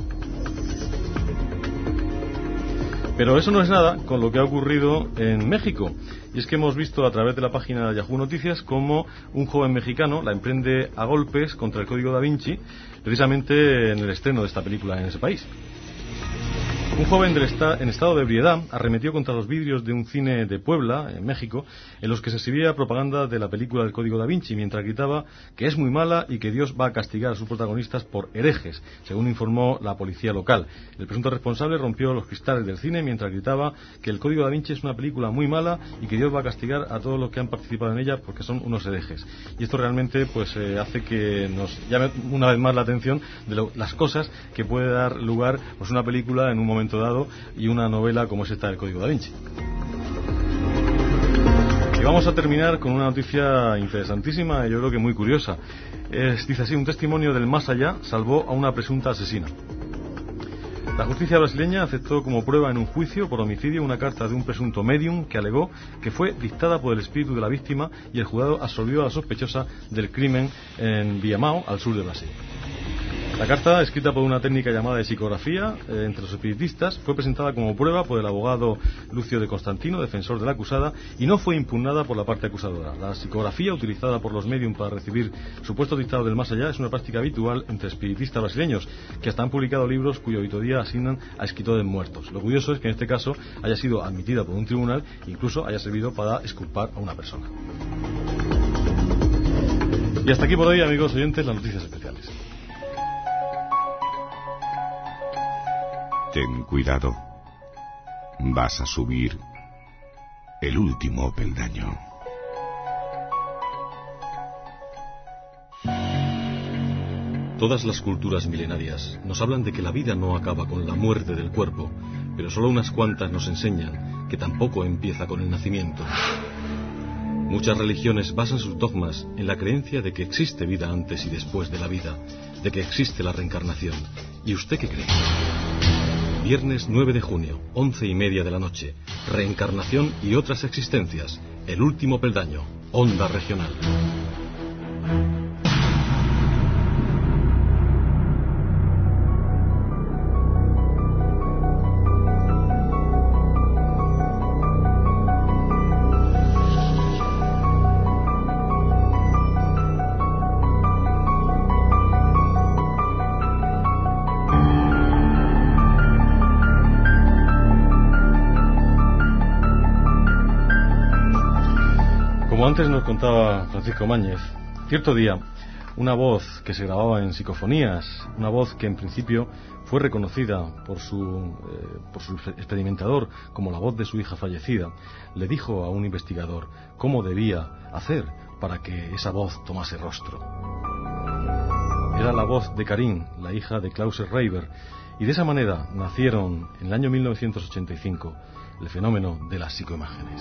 Pero eso no es nada con lo que ha ocurrido en México. Y es que hemos visto a través de la página de Yahoo Noticias cómo un joven mexicano la emprende a golpes contra el Código Da Vinci, precisamente en el estreno de esta película en ese país. Un joven del esta, en estado de ebriedad arremetió contra los vidrios de un cine de Puebla, en México, en los que se exhibía propaganda de la película del Código da Vinci, mientras gritaba que es muy mala y que Dios va a castigar a sus protagonistas por herejes, según informó la policía local. El presunto responsable rompió los cristales del cine mientras gritaba que el Código da Vinci es una película muy mala y que Dios va a castigar a todos los que han participado en ella porque son unos herejes. Y esto realmente pues eh, hace que nos llame una vez más la atención de lo, las cosas que puede dar lugar pues una película en un momento dado y una novela como es esta del Código da Vinci. Y vamos a terminar con una noticia interesantísima y yo creo que muy curiosa. Es, dice así: un testimonio del más allá salvó a una presunta asesina. La justicia brasileña aceptó como prueba en un juicio por homicidio una carta de un presunto medium que alegó que fue dictada por el espíritu de la víctima, y el jurado absolvió a la sospechosa del crimen en Viamão, al sur de Brasil. La carta, escrita por una técnica llamada de psicografía eh, entre los espiritistas, fue presentada como prueba por el abogado Lucio de Constantino, defensor de la acusada, y no fue impugnada por la parte acusadora. La psicografía utilizada por los medium para recibir supuestos dictados del más allá es una práctica habitual entre espiritistas brasileños, que hasta han publicado libros cuya auditoría asignan a escritores muertos. Lo curioso es que en este caso haya sido admitida por un tribunal e incluso haya servido para exculpar a una persona. Y hasta aquí por hoy, amigos oyentes, las noticias especiales. Ten cuidado. Vas a subir el último peldaño. Todas las culturas milenarias nos hablan de que la vida no acaba con la muerte del cuerpo, pero solo unas cuantas nos enseñan que tampoco empieza con el nacimiento. Muchas religiones basan sus dogmas en la creencia de que existe vida antes y después de la vida, de que existe la reencarnación. ¿Y usted qué cree? Viernes nueve de junio, once y media de la noche. Reencarnación y otras existencias. El último peldaño. Onda Regional. Como antes nos contaba Francisco Máñez, cierto día, una voz que se grababa en psicofonías, una voz que en principio fue reconocida por su, eh, por su experimentador como la voz de su hija fallecida, le dijo a un investigador cómo debía hacer para que esa voz tomase rostro. Era la voz de Karin, la hija de Klaus Schreiber, y de esa manera nacieron en el año mil novecientos ochenta y cinco el fenómeno de las psicoimágenes.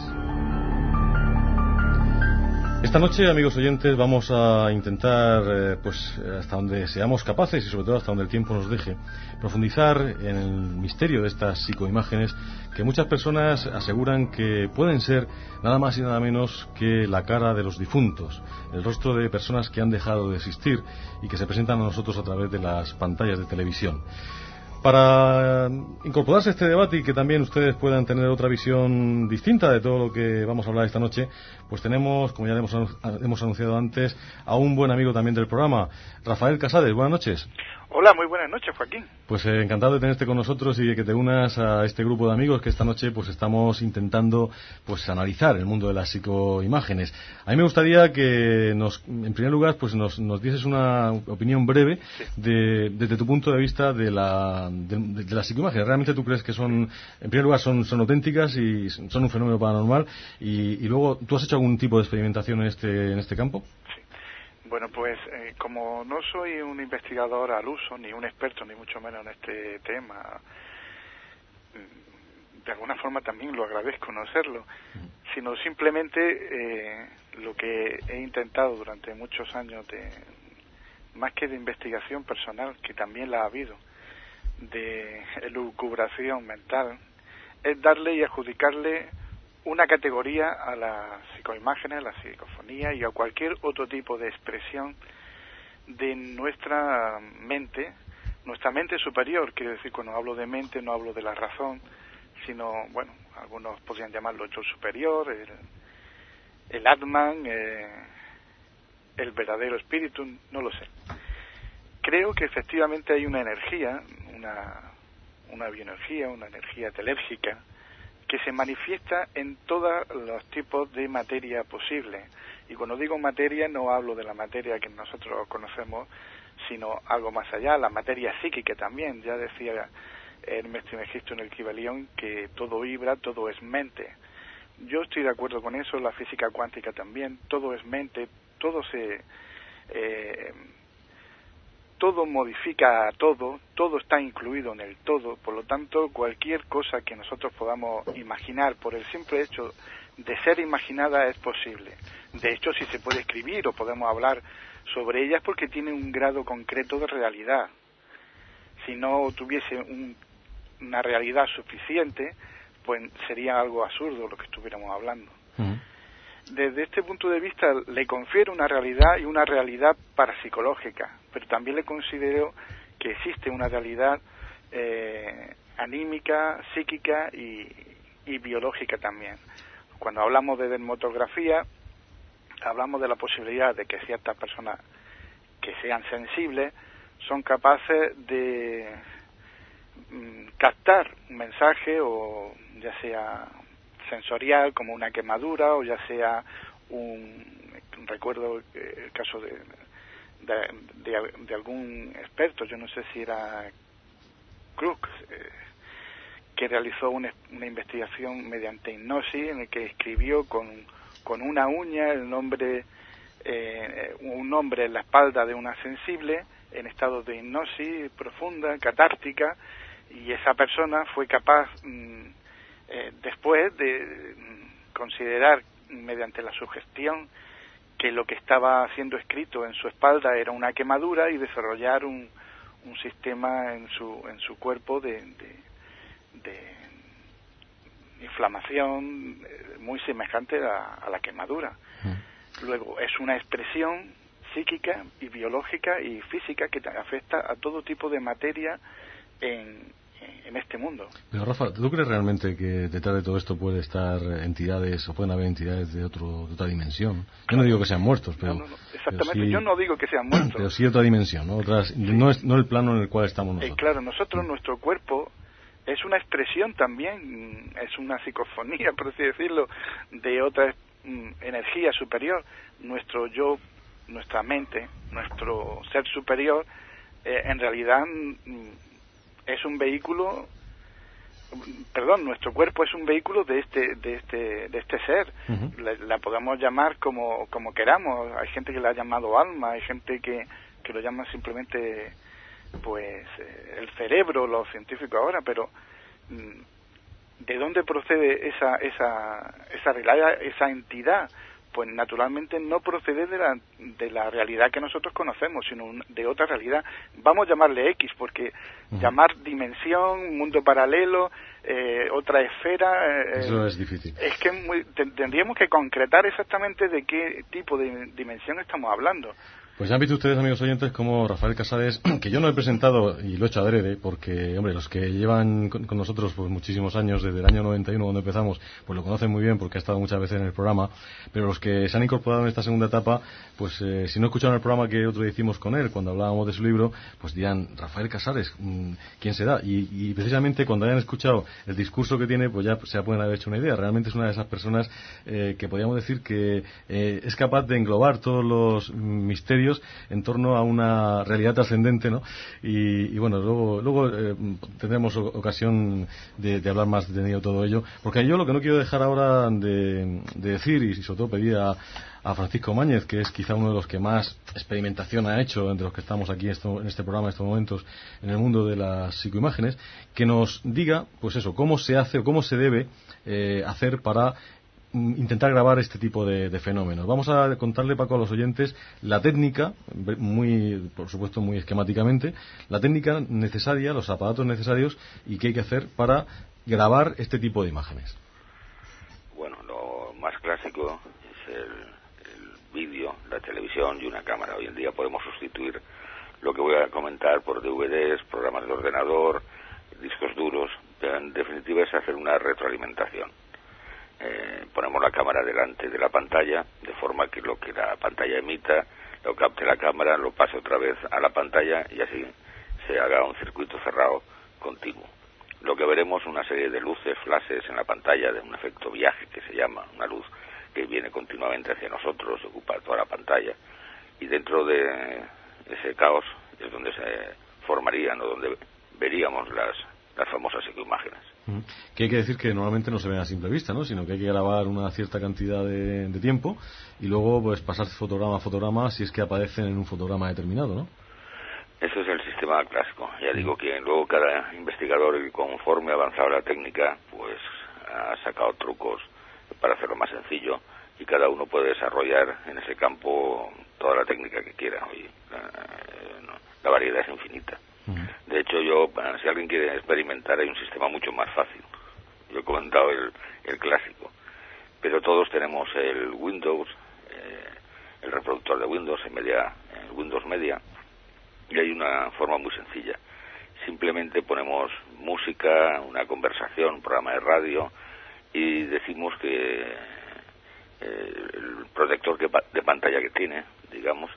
Esta noche, amigos oyentes, vamos a intentar, eh, pues hasta donde seamos capaces y sobre todo hasta donde el tiempo nos deje, profundizar en el misterio de estas psicoimágenes que muchas personas aseguran que pueden ser nada más y nada menos que la cara de los difuntos, el rostro de personas que han dejado de existir y que se presentan a nosotros a través de las pantallas de televisión. Para incorporarse a este debate y que también ustedes puedan tener otra visión distinta de todo lo que vamos a hablar esta noche, pues tenemos, como ya hemos, hemos anunciado antes, a un buen amigo también del programa, Rafael Casades. Buenas noches. Hola, muy buenas noches, Joaquín. Pues eh, encantado de tenerte con nosotros y de que te unas a este grupo de amigos que esta noche pues estamos intentando pues analizar el mundo de las psicoimágenes. A mí me gustaría que nos, en primer lugar, pues nos, nos dieses una opinión breve de, desde tu punto de vista de la de, de, de las psicoimágenes. ¿Realmente tú crees que son, en primer lugar, son, son auténticas y son un fenómeno paranormal? Y, y luego, ¿tú has hecho algún tipo de experimentación en este en este campo? Bueno, pues eh, como no soy un investigador al uso, ni un experto, ni mucho menos en este tema, de alguna forma también lo agradezco no serlo, sino simplemente eh, lo que he intentado durante muchos años, de más que de investigación personal, que también la ha habido, de elucubración mental, es darle y adjudicarle una categoría a las psicoimágenes, a la psicofonía y a cualquier otro tipo de expresión de nuestra mente, nuestra mente superior. Quiero decir, cuando hablo de mente no hablo de la razón, sino, bueno, algunos podrían llamarlo yo superior, el, el Atman, eh, el verdadero espíritu, no lo sé. Creo que efectivamente hay una energía, una una bioenergía, una energía telérgica, que se manifiesta en todos los tipos de materia posible. Y cuando digo materia no hablo de la materia que nosotros conocemos, sino algo más allá, la materia psíquica también. Ya decía Hermes Trismegisto en el Kybalión que todo vibra, todo es mente. Yo estoy de acuerdo con eso, la física cuántica también, todo es mente, todo se... Eh, todo modifica a todo, todo está incluido en el todo, por lo tanto, cualquier cosa que nosotros podamos imaginar por el simple hecho de ser imaginada es posible. De hecho, si se puede escribir o podemos hablar sobre ellas porque tiene un grado concreto de realidad. Si no tuviese un, una realidad suficiente, pues sería algo absurdo lo que estuviéramos hablando. Uh-huh. Desde este punto de vista le confiere una realidad y una realidad parapsicológica, pero también le considero que existe una realidad eh, anímica, psíquica y, y biológica también. Cuando hablamos de dermatografía, hablamos de la posibilidad de que ciertas personas que sean sensibles son capaces de mm, captar un mensaje, o ya sea sensorial como una quemadura, o ya sea un, recuerdo el caso de, de, de, de algún experto, yo no sé si era Crook, eh, que realizó una, una investigación mediante hipnosis en el que escribió con, con una uña el nombre, eh, un nombre en la espalda de una sensible en estado de hipnosis profunda, catártica, y esa persona fue capaz mmm, Eh, después de considerar mediante la sugestión que lo que estaba siendo escrito en su espalda era una quemadura y desarrollar un, un sistema en su en su cuerpo de, de, de inflamación muy semejante a, a la quemadura. Mm. Luego es una expresión psíquica y biológica y física que afecta a todo tipo de materia en en este mundo. Pero Rafa, ¿tú crees realmente que detrás de todo esto puede estar entidades, o pueden haber entidades de, otro, de otra dimensión? Yo no digo que sean muertos, pero... No, no, no. Exactamente, pero sí, yo no digo que sean muertos. Pero sí otra dimensión, ¿no? Otras, sí. no, es, no el plano en el cual estamos nosotros. Eh, claro, nosotros, mm. nuestro cuerpo es una expresión también, es una psicofonía, por así decirlo, de otra mm, energía superior. Nuestro yo, nuestra mente, nuestro ser superior, eh, en realidad... Mm, es un vehículo, perdón, nuestro cuerpo es un vehículo de este de este de este ser. Uh-huh. la, la podemos llamar como como queramos. Hay gente que la ha llamado alma, hay gente que que lo llama simplemente pues eh, el cerebro, los científicos ahora, pero ¿de dónde procede esa esa esa realidad, esa entidad? Pues naturalmente no procede de la, de la realidad que nosotros conocemos, sino de otra realidad. Vamos a llamarle X, porque uh-huh. llamar dimensión, mundo paralelo, eh, otra esfera... Eh, Eso es difícil. Es que muy, te, tendríamos que concretar exactamente de qué tipo de dimensión estamos hablando. Pues ya han visto ustedes, amigos oyentes, como Rafael Casares, que yo no he presentado, y lo he hecho adrede, porque, hombre, los que llevan con, con nosotros pues muchísimos años, desde el año noventa y uno cuando empezamos, pues lo conocen muy bien porque ha estado muchas veces en el programa, pero los que se han incorporado en esta segunda etapa, pues eh, si no escucharon el programa que otro día hicimos con él, cuando hablábamos de su libro, pues dirán, Rafael Casares, ¿quién será? Y, y precisamente cuando hayan escuchado el discurso que tiene, pues ya se pueden haber hecho una idea. Realmente es una de esas personas eh, que podríamos decir que eh, es capaz de englobar todos los misterios en torno a una realidad trascendente, ¿no? Y, y bueno, luego luego eh, tendremos ocasión de, de hablar más detenido de todo ello, porque yo lo que no quiero dejar ahora de, de decir, y sobre todo pedir a, a Francisco Máñez, que es quizá uno de los que más experimentación ha hecho entre los que estamos aquí esto, en este programa en estos momentos en el mundo de las psicoimágenes, que nos diga, pues eso, cómo se hace o cómo se debe eh, hacer para intentar grabar este tipo de, de fenómenos. Vamos a contarle, Paco, a los oyentes la técnica, muy, por supuesto, muy esquemáticamente, la técnica necesaria, los aparatos necesarios y qué hay que hacer para grabar este tipo de imágenes. Bueno, lo más clásico es el, el vídeo, la televisión y una cámara. Hoy en día podemos sustituir lo que voy a comentar por D V Ds, programas de ordenador, discos duros, pero en definitiva es hacer una retroalimentación. Eh, ponemos la cámara delante de la pantalla de forma que lo que la pantalla emita lo capte la cámara, lo pase otra vez a la pantalla y así se haga un circuito cerrado continuo. lo que veremos es una serie de luces, flashes en la pantalla, de un efecto viaje que se llama, una luz que viene continuamente hacia nosotros, ocupa toda la pantalla, y dentro de ese caos es donde se formarían o donde veríamos las, las famosas psicoimágenes. Que hay que decir que normalmente no se ven a simple vista, ¿no? Sino que hay que grabar una cierta cantidad de, de tiempo y luego pues pasar fotograma a fotograma si es que aparecen en un fotograma determinado, ¿no? Eso es el sistema clásico. Ya digo que luego cada investigador, conforme avanzaba la técnica, pues ha sacado trucos para hacerlo más sencillo, y cada uno puede desarrollar en ese campo toda la técnica que quiera. Oye, la, la variedad es infinita. Uh-huh. De hecho, yo, si alguien quiere experimentar, hay un sistema mucho más fácil. Yo he comentado el, el clásico, pero todos tenemos el Windows, eh, el reproductor de Windows, en media, en Windows Media, y hay una forma muy sencilla. Simplemente ponemos música, una conversación, un programa de radio, y decimos que eh, el protector que, de pantalla que tiene, digamos,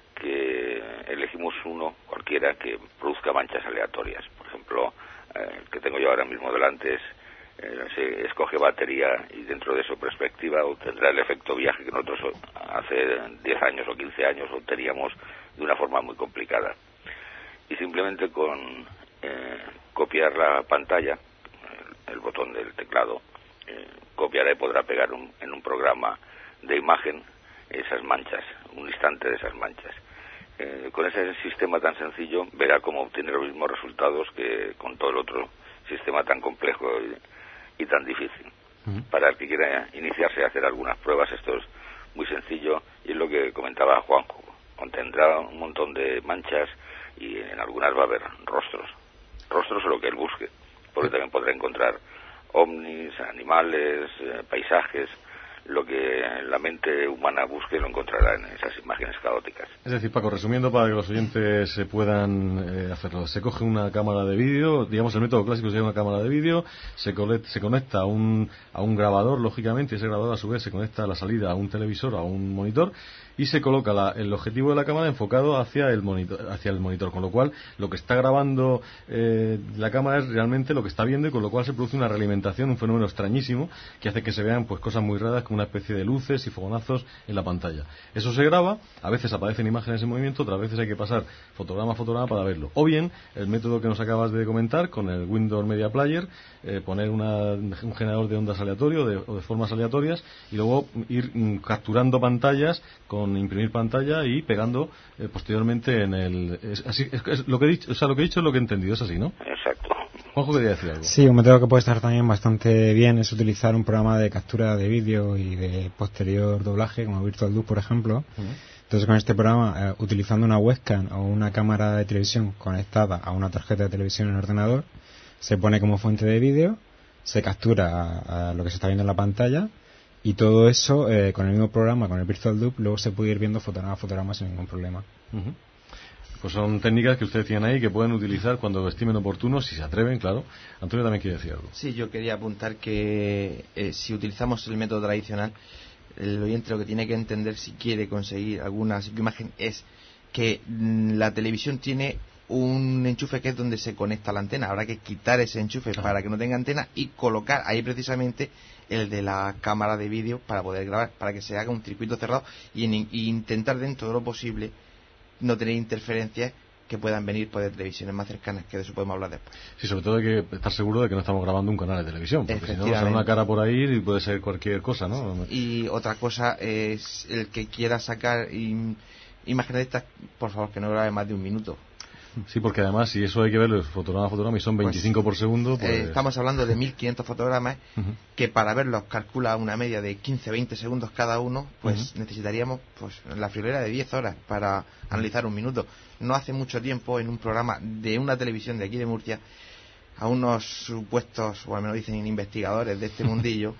que elegimos uno cualquiera que produzca manchas aleatorias. Por ejemplo, eh, el que tengo yo ahora mismo delante es, eh, se escoge batería y dentro de su perspectiva obtendrá el efecto viaje que nosotros hace diez años o quince años obteníamos de una forma muy complicada. Y simplemente con eh, copiar la pantalla, el, el botón del teclado, eh, copiará y podrá pegar un, en un programa de imagen esas manchas, un instante de esas manchas. Eh, con ese sistema tan sencillo verá cómo obtiene los mismos resultados que con todo el otro sistema tan complejo y, y tan difícil. Uh-huh. Para el que quiera iniciarse a hacer algunas pruebas, esto es muy sencillo, y es lo que comentaba Juanjo. Contendrá un montón de manchas y en algunas va a haber rostros. Rostros o lo que él busque, porque también podrá encontrar ovnis, animales, eh, paisajes. Lo que la mente humana busque lo encontrará en esas imágenes caóticas. Es decir, Paco, resumiendo para que los oyentes se puedan eh, hacerlo, se coge una cámara de vídeo, digamos el método clásico sería una cámara de vídeo, se, se conecta a un, a un grabador, lógicamente, y ese grabador a su vez se conecta a la salida a un televisor, a un monitor, y se coloca la, el objetivo de la cámara enfocado hacia el monitor, hacia el monitor, con lo cual lo que está grabando eh, la cámara es realmente lo que está viendo, y con lo cual se produce una realimentación, un fenómeno extrañísimo que hace que se vean pues cosas muy raras, como una especie de luces y fogonazos en la pantalla. Eso se graba, a veces aparecen imágenes en movimiento, otras veces hay que pasar fotograma a fotograma para verlo. O bien, el método que nos acabas de comentar, con el Windows Media Player, eh, poner una, un generador de ondas aleatorio de, o de formas aleatorias, y luego ir mm, capturando pantallas con imprimir pantalla y pegando eh, posteriormente en el... Es, así, es, es lo que he dicho, o sea, lo que he dicho es lo que he entendido, ¿es así, no? Exacto. Juanjo quería decir algo. Sí, un método que puede estar también bastante bien es utilizar un programa de captura de vídeo y de posterior doblaje, como Virtual D U, por ejemplo. Uh-huh. Entonces, con este programa, eh, utilizando una webcam o una cámara de televisión conectada a una tarjeta de televisión en el ordenador, se pone como fuente de vídeo, se captura a, a lo que se está viendo en la pantalla, y todo eso, eh, con el mismo programa, con el Virtual D U, luego se puede ir viendo fotograma a fotograma sin ningún problema. Uh-huh. Pues son técnicas que ustedes tienen ahí que pueden utilizar cuando estimen oportuno, si se atreven, claro. Antonio también quiere decir algo. Sí, yo quería apuntar que eh, si utilizamos el método tradicional, el oyente lo que tiene que entender si quiere conseguir alguna imagen es que mmm, la televisión tiene un enchufe que es donde se conecta la antena. Habrá que quitar ese enchufe ah. para que no tenga antena y colocar ahí precisamente el de la cámara de vídeo para poder grabar, para que se haga un circuito cerrado y, en, y intentar dentro de lo posible no tener interferencias que puedan venir por de televisiones más cercanas, que de eso podemos hablar después. Sí, sobre todo hay que estar seguro de que no estamos grabando un canal de televisión, porque si no sale una cara por ahí y puede ser cualquier cosa, ¿no? Y otra cosa es el que quiera sacar im- imágenes de estas, por favor, que no grabe más de un minuto. Sí, porque además, si eso hay que verlo fotograma a fotograma y son veinticinco pues, por segundo... Pues... Eh, estamos hablando de mil quinientos fotogramas, uh-huh. que para verlos calcula una media de quince a veinte segundos cada uno, pues uh-huh. necesitaríamos pues la friolera de diez horas para analizar un minuto. No hace mucho tiempo, en un programa de una televisión de aquí de Murcia, a unos supuestos, o al menos dicen investigadores de este mundillo,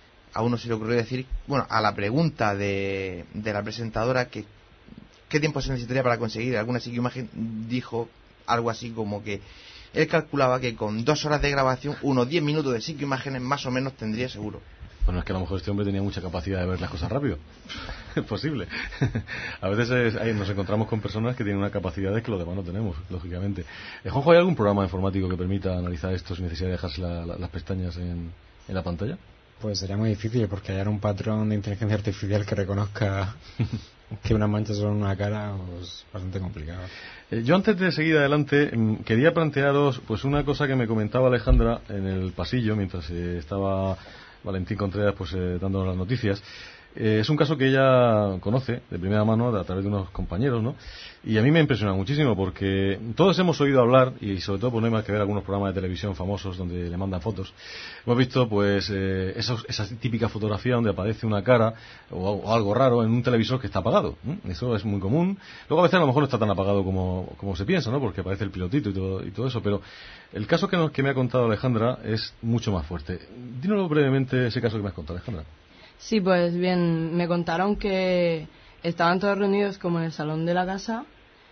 a uno se le ocurrió decir, bueno, a la pregunta de, de la presentadora que ¿qué tiempo se necesitaría para conseguir alguna psicoimagen? Dijo algo así como que él calculaba que con dos horas de grabación, unos diez minutos de psicoimágenes más o menos tendría seguro. Bueno, es que a lo mejor este hombre tenía mucha capacidad de ver las cosas rápido. Es posible. A veces es, ahí nos encontramos con personas que tienen una capacidad que los demás no tenemos, lógicamente. Eh, Juanjo, ¿hay algún programa informático que permita analizar esto sin necesidad de dejarse la, la, las pestañas en, en la pantalla? Pues sería muy difícil, porque hallar un patrón de inteligencia artificial que reconozca que una mancha son una cara es bastante complicado. Eh, yo antes de seguir adelante quería plantearos pues una cosa que me comentaba Alejandra en el pasillo mientras eh, estaba Valentín Contreras pues eh, dándonos las noticias. Eh, es un caso que ella conoce de primera mano a través de unos compañeros, ¿no? Y a mí me ha impresionado muchísimo porque todos hemos oído hablar, y sobre todo por no hay más que ver algunos programas de televisión famosos donde le mandan fotos, hemos visto pues eh, esos, esa típica fotografía donde aparece una cara o, o algo raro en un televisor que está apagado, ¿eh? Eso es muy común. Luego a veces a lo mejor no está tan apagado como, como se piensa, ¿no? Porque aparece el pilotito y todo, y todo eso, pero el caso que, nos, que me ha contado Alejandra es mucho más fuerte. Dínoslo brevemente ese caso que me has contado, Alejandra. Sí, pues bien, me contaron que estaban todos reunidos como en el salón de la casa,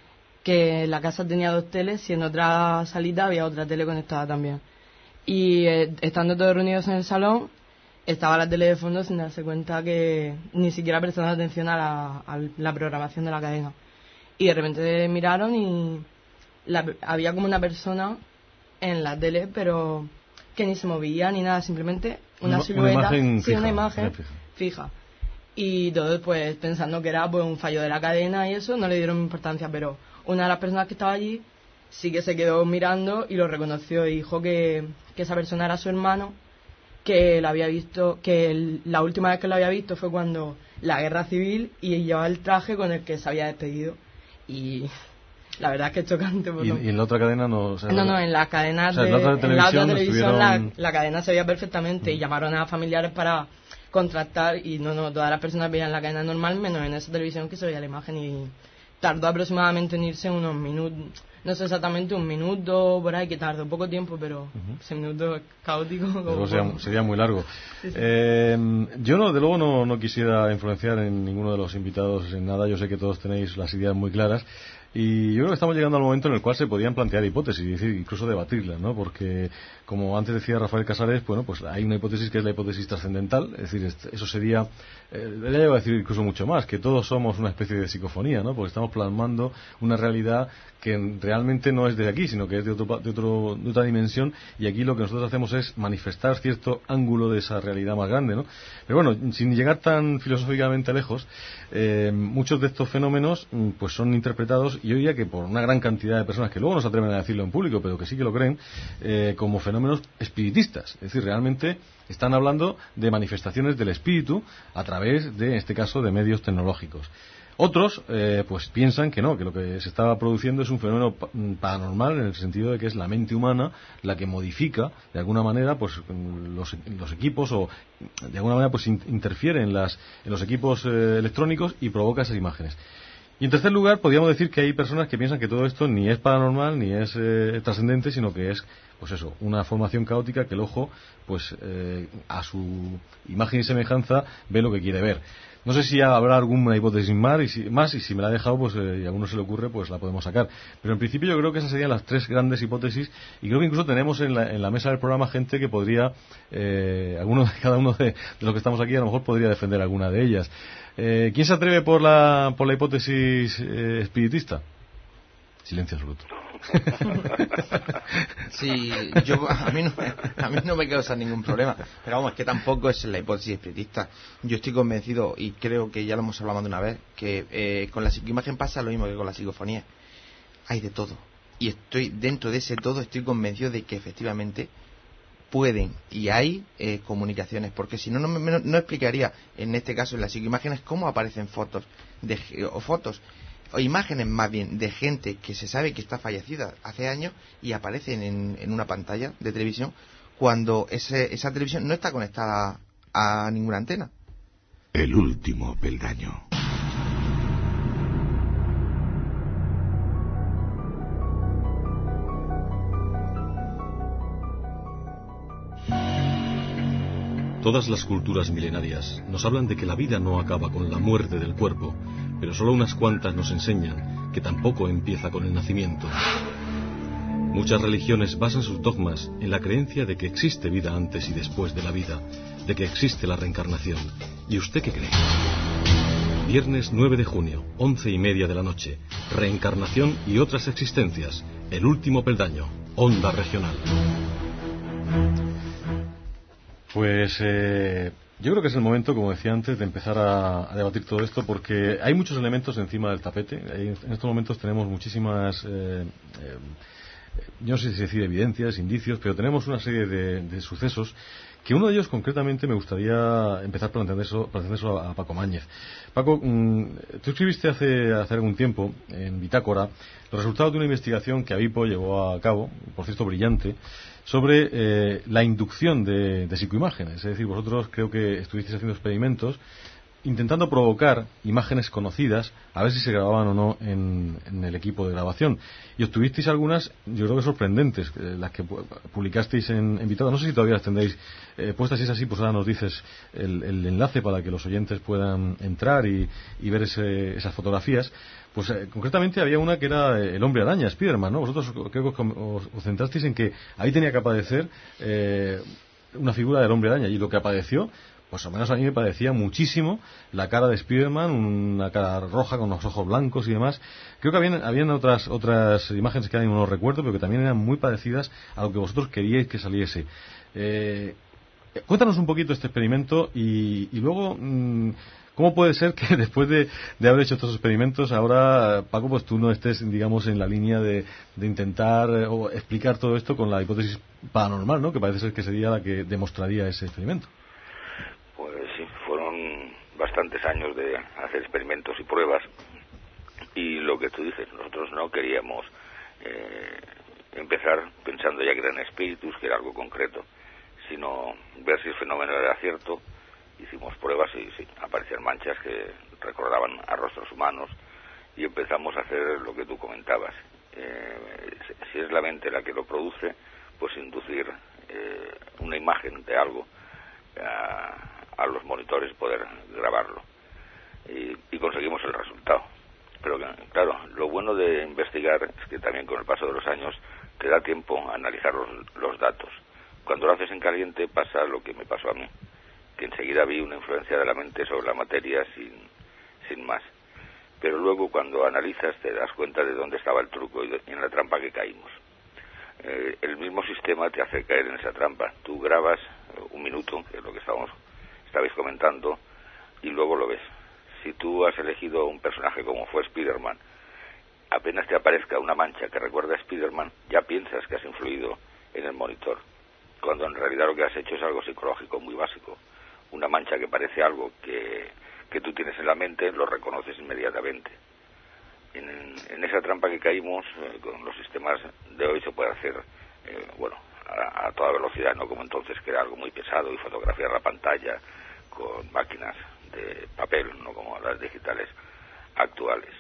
que la casa tenía dos teles y en otra salita había otra tele conectada también. Y eh, estando todos reunidos en el salón, estaba la tele de fondo sin darse cuenta que ni siquiera prestando atención a la, a la programación de la cadena. Y de repente miraron y la, había como una persona en la tele, pero que ni se movía ni nada, simplemente una, una silueta, una imagen sí, fija, una imagen fija. fija. Y todos pues pensando que era pues un fallo de la cadena y eso, no le dieron importancia, pero una de las personas que estaba allí sí que se quedó mirando y lo reconoció y dijo que, que esa persona era su hermano, que la había visto, que el, la última vez que lo había visto fue cuando la guerra civil y llevaba el traje con el que se había despedido. Y la verdad es que es chocante. ¿Y, ¿Y en la otra cadena no? O sea, no, no, en la cadena o sea, de, en la otra en la otra televisión, televisión estuvieron... la, la cadena se veía perfectamente mm. y llamaron a familiares para contratar y no, no, todas las personas veían la cadena normal menos en esa televisión que se veía la imagen y tardó aproximadamente en irse unos minutos, no sé exactamente un minuto por ahí, que tardó poco tiempo, pero uh-huh. ese minuto es caótico. Como sería, sería muy largo. Sí, sí. Eh, yo no, de luego no, no quisiera influenciar en ninguno de los invitados en nada, yo sé que todos tenéis las ideas muy claras. Y yo creo que estamos llegando al momento en el cual se podían plantear hipótesis, y decir, incluso debatirlas, ¿no? Porque, como antes decía Rafael Casares, bueno, pues hay una hipótesis que es la hipótesis trascendental, es decir, eso sería, eh, le iba a decir incluso mucho más, que todos somos una especie de psicofonía, ¿no? Porque estamos plasmando una realidad que realmente no es de aquí, sino que es de, otro, de, otro, de otra dimensión, y aquí lo que nosotros hacemos es manifestar cierto ángulo de esa realidad más grande, ¿no? Pero bueno, sin llegar tan filosóficamente lejos, eh, muchos de estos fenómenos pues son interpretados, y yo diría que por una gran cantidad de personas que luego no se atreven a decirlo en público, pero que sí que lo creen, eh, como fenómenos espiritistas. Es decir, realmente están hablando de manifestaciones del espíritu a través de, en este caso, de medios tecnológicos. Otros, eh, pues piensan que no, que lo que se estaba produciendo es un fenómeno paranormal, en el sentido de que es la mente humana la que modifica, de alguna manera, pues los, los equipos, o de alguna manera pues interfiere en, las, en los equipos eh, electrónicos y provoca esas imágenes. Y en tercer lugar, podríamos decir que hay personas que piensan que todo esto ni es paranormal, ni es eh, trascendente, sino que es, pues eso, una formación caótica que el ojo, pues eh, a su imagen y semejanza, ve lo que quiere ver. No sé si habrá alguna hipótesis más, y si, más, y si me la ha dejado, pues eh, y a alguno se le ocurre, pues la podemos sacar. Pero en principio yo creo que esas serían las tres grandes hipótesis, y creo que incluso tenemos en la, en la mesa del programa gente que podría, eh, alguno, cada uno de, de los que estamos aquí a lo mejor podría defender alguna de ellas. Eh, ¿Quién se atreve por la, por la hipótesis eh, espiritista? Silencio absoluto. Sí, yo a mí no a mí no me causa ningún problema, pero vamos, es que tampoco es la hipótesis espiritista. Yo estoy convencido, y creo que ya lo hemos hablado más de una vez, que eh, con la psicoimagen pasa lo mismo que con la psicofonía. Hay de todo, y estoy dentro de ese todo, estoy convencido de que efectivamente pueden y hay eh, comunicaciones, porque si no, no, no no explicaría en este caso en las psicoimágenes cómo aparecen fotos de o fotos o imágenes más bien de gente que se sabe que está fallecida hace años y aparecen en, en una pantalla de televisión cuando ese, esa televisión no está conectada a ninguna antena. El último peldaño. Todas las culturas milenarias nos hablan de que la vida no acaba con la muerte del cuerpo, pero solo unas cuantas nos enseñan que tampoco empieza con el nacimiento. Muchas religiones basan sus dogmas en la creencia de que existe vida antes y después de la vida, de que existe la reencarnación. ¿Y usted qué cree? Viernes nueve de junio, once y media de la noche. Reencarnación y otras existencias. El último peldaño. Onda Regional. Pues eh, yo creo que es el momento, como decía antes, de empezar a, a debatir todo esto, porque hay muchos elementos encima del tapete. Hay, en estos momentos tenemos muchísimas... Eh, eh, yo no sé si decir evidencias, indicios, pero tenemos una serie de, de sucesos que uno de ellos concretamente me gustaría empezar planteando eso, planteando eso a, a Paco Máñez. Paco, mmm, tú escribiste hace, hace algún tiempo en Bitácora los resultados de una investigación que Avipo llevó a cabo, por cierto brillante, sobre eh, la inducción de, de psicoimágenes. Es decir, vosotros creo que estuvisteis haciendo experimentos intentando provocar imágenes conocidas, a ver si se grababan o no en, en el equipo de grabación. Y obtuvisteis algunas, yo creo que sorprendentes, eh, las que pu publicasteis en, en Bitácora. No sé si todavía las tendréis eh, puestas. Si es así, pues ahora nos dices el, el enlace para que los oyentes puedan entrar y, y ver ese, esas fotografías. Pues eh, concretamente había una que era el hombre araña, Spiderman, ¿no? Vosotros creo que os, os centrasteis en que ahí tenía que aparecer eh, una figura del hombre araña, y lo que apareció, pues al menos a mí me parecía muchísimo la cara de Spiderman, una cara roja con los ojos blancos y demás. Creo que habían, habían otras otras imágenes que ahora mismo no recuerdo, pero que también eran muy parecidas a lo que vosotros queríais que saliese. Eh, cuéntanos un poquito este experimento y, y luego... Mmm, ¿cómo puede ser que después de, de haber hecho estos experimentos, ahora, Paco, pues tú no estés, digamos, en la línea de, de intentar eh, o explicar todo esto con la hipótesis paranormal, ¿no? Que parece ser que sería la que demostraría ese experimento. Pues sí, fueron bastantes años de hacer experimentos y pruebas, y lo que tú dices, nosotros no queríamos eh, empezar pensando ya que eran espíritus, que era algo concreto, sino ver si el fenómeno era cierto. Hicimos pruebas y sí, aparecían manchas que recordaban a rostros humanos, y empezamos a hacer lo que tú comentabas. Eh, si es la mente la que lo produce, pues inducir eh, una imagen de algo a, a los monitores, poder grabarlo. Y, y conseguimos el resultado. Pero claro, lo bueno de investigar es que también con el paso de los años te da tiempo a analizar los, los datos. Cuando lo haces en caliente pasa lo que me pasó a mí, que enseguida vi una influencia de la mente sobre la materia sin, sin más. Pero luego cuando analizas te das cuenta de dónde estaba el truco y, de, y en la trampa que caímos. Eh, el mismo sistema te hace caer en esa trampa. Tú grabas un minuto, que es lo que estábamos, estabais comentando, y luego lo ves. Si tú has elegido un personaje como fue Spiderman, apenas te aparezca una mancha que recuerda a Spiderman, ya piensas que has influido en el monitor, cuando en realidad lo que has hecho es algo psicológico muy básico. Una mancha que parece algo que, que tú tienes en la mente, lo reconoces inmediatamente. En, en esa trampa que caímos, eh, con los sistemas de hoy se puede hacer, eh, bueno, a, a toda velocidad, no como entonces, que era algo muy pesado, y fotografiar la pantalla con máquinas de papel, no como las digitales actuales.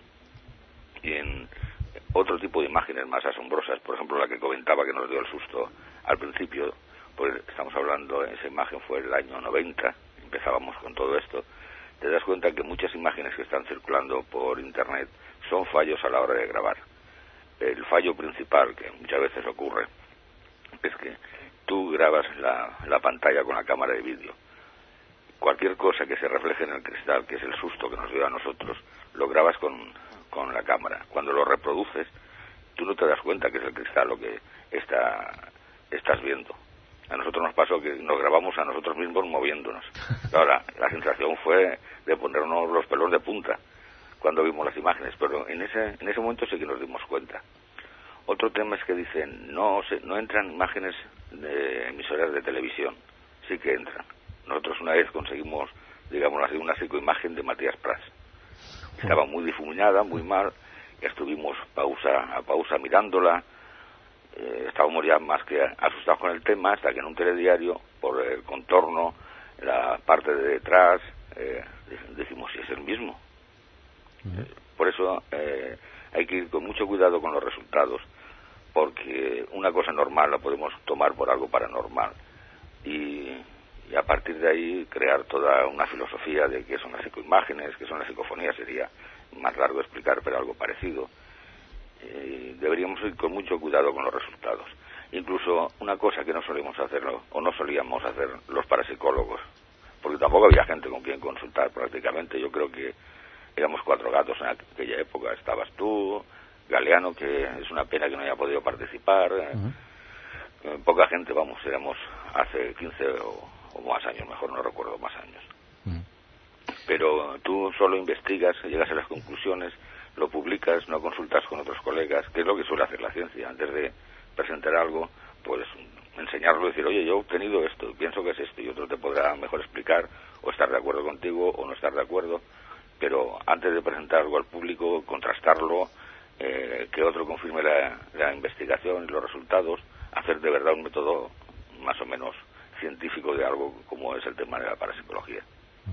Y en otro tipo de imágenes más asombrosas, por ejemplo la que comentaba que nos dio el susto al principio, pues estamos hablando, esa imagen fue el año noventa, empezábamos con todo esto, te das cuenta que muchas imágenes que están circulando por internet son fallos a la hora de grabar. El fallo principal que muchas veces ocurre es que tú grabas la, la pantalla con la cámara de vídeo. Cualquier cosa que se refleje en el cristal, que es el susto que nos dio a nosotros, lo grabas con, con la cámara. Cuando lo reproduces, tú no te das cuenta que es el cristal lo que está, estás viendo. A nosotros nos pasó que nos grabamos a nosotros mismos moviéndonos. Ahora, la sensación fue de ponernos los pelos de punta cuando vimos las imágenes, pero en ese en ese momento sí que nos dimos cuenta. Otro tema es que dicen, no se, no entran imágenes de emisoras de televisión. Sí que entran. Nosotros una vez conseguimos, digamos así, una psicoimagen de Matías Prats. Estaba muy difuminada, muy mal, y estuvimos pausa a pausa mirándola. Eh, estábamos ya más que asustados con el tema, hasta que en un telediario, por el contorno, la parte de detrás, eh, decimos si es el mismo. Uh-huh. eh, por eso eh, hay que ir con mucho cuidado con los resultados, porque una cosa normal la podemos tomar por algo paranormal, y, y a partir de ahí crear toda una filosofía de qué son las psicoimágenes, qué son las psicofonías. Sería más largo explicar, pero algo parecido. Eh, deberíamos ir con mucho cuidado con los resultados. Incluso una cosa que no solíamos hacerlo, o no solíamos hacer los parapsicólogos, porque tampoco había gente con quien consultar prácticamente. Yo creo que éramos cuatro gatos en aquella época. Estabas tú, Galeano, que es una pena que no haya podido participar. Uh-huh. Poca gente, vamos, éramos hace quince o, o más años, mejor no recuerdo más años. Uh-huh. Pero tú solo investigas, llegas a las conclusiones, lo publicas, no consultas con otros colegas, que es lo que suele hacer la ciencia. Antes de presentar algo, pues enseñarlo y decir, oye, yo he obtenido esto, pienso que es esto, y otro te podrá mejor explicar, o estar de acuerdo contigo, o no estar de acuerdo, pero antes de presentar algo al público, contrastarlo, eh, que otro confirme la, la investigación y los resultados, hacer de verdad un método más o menos científico de algo como es el tema de la parapsicología.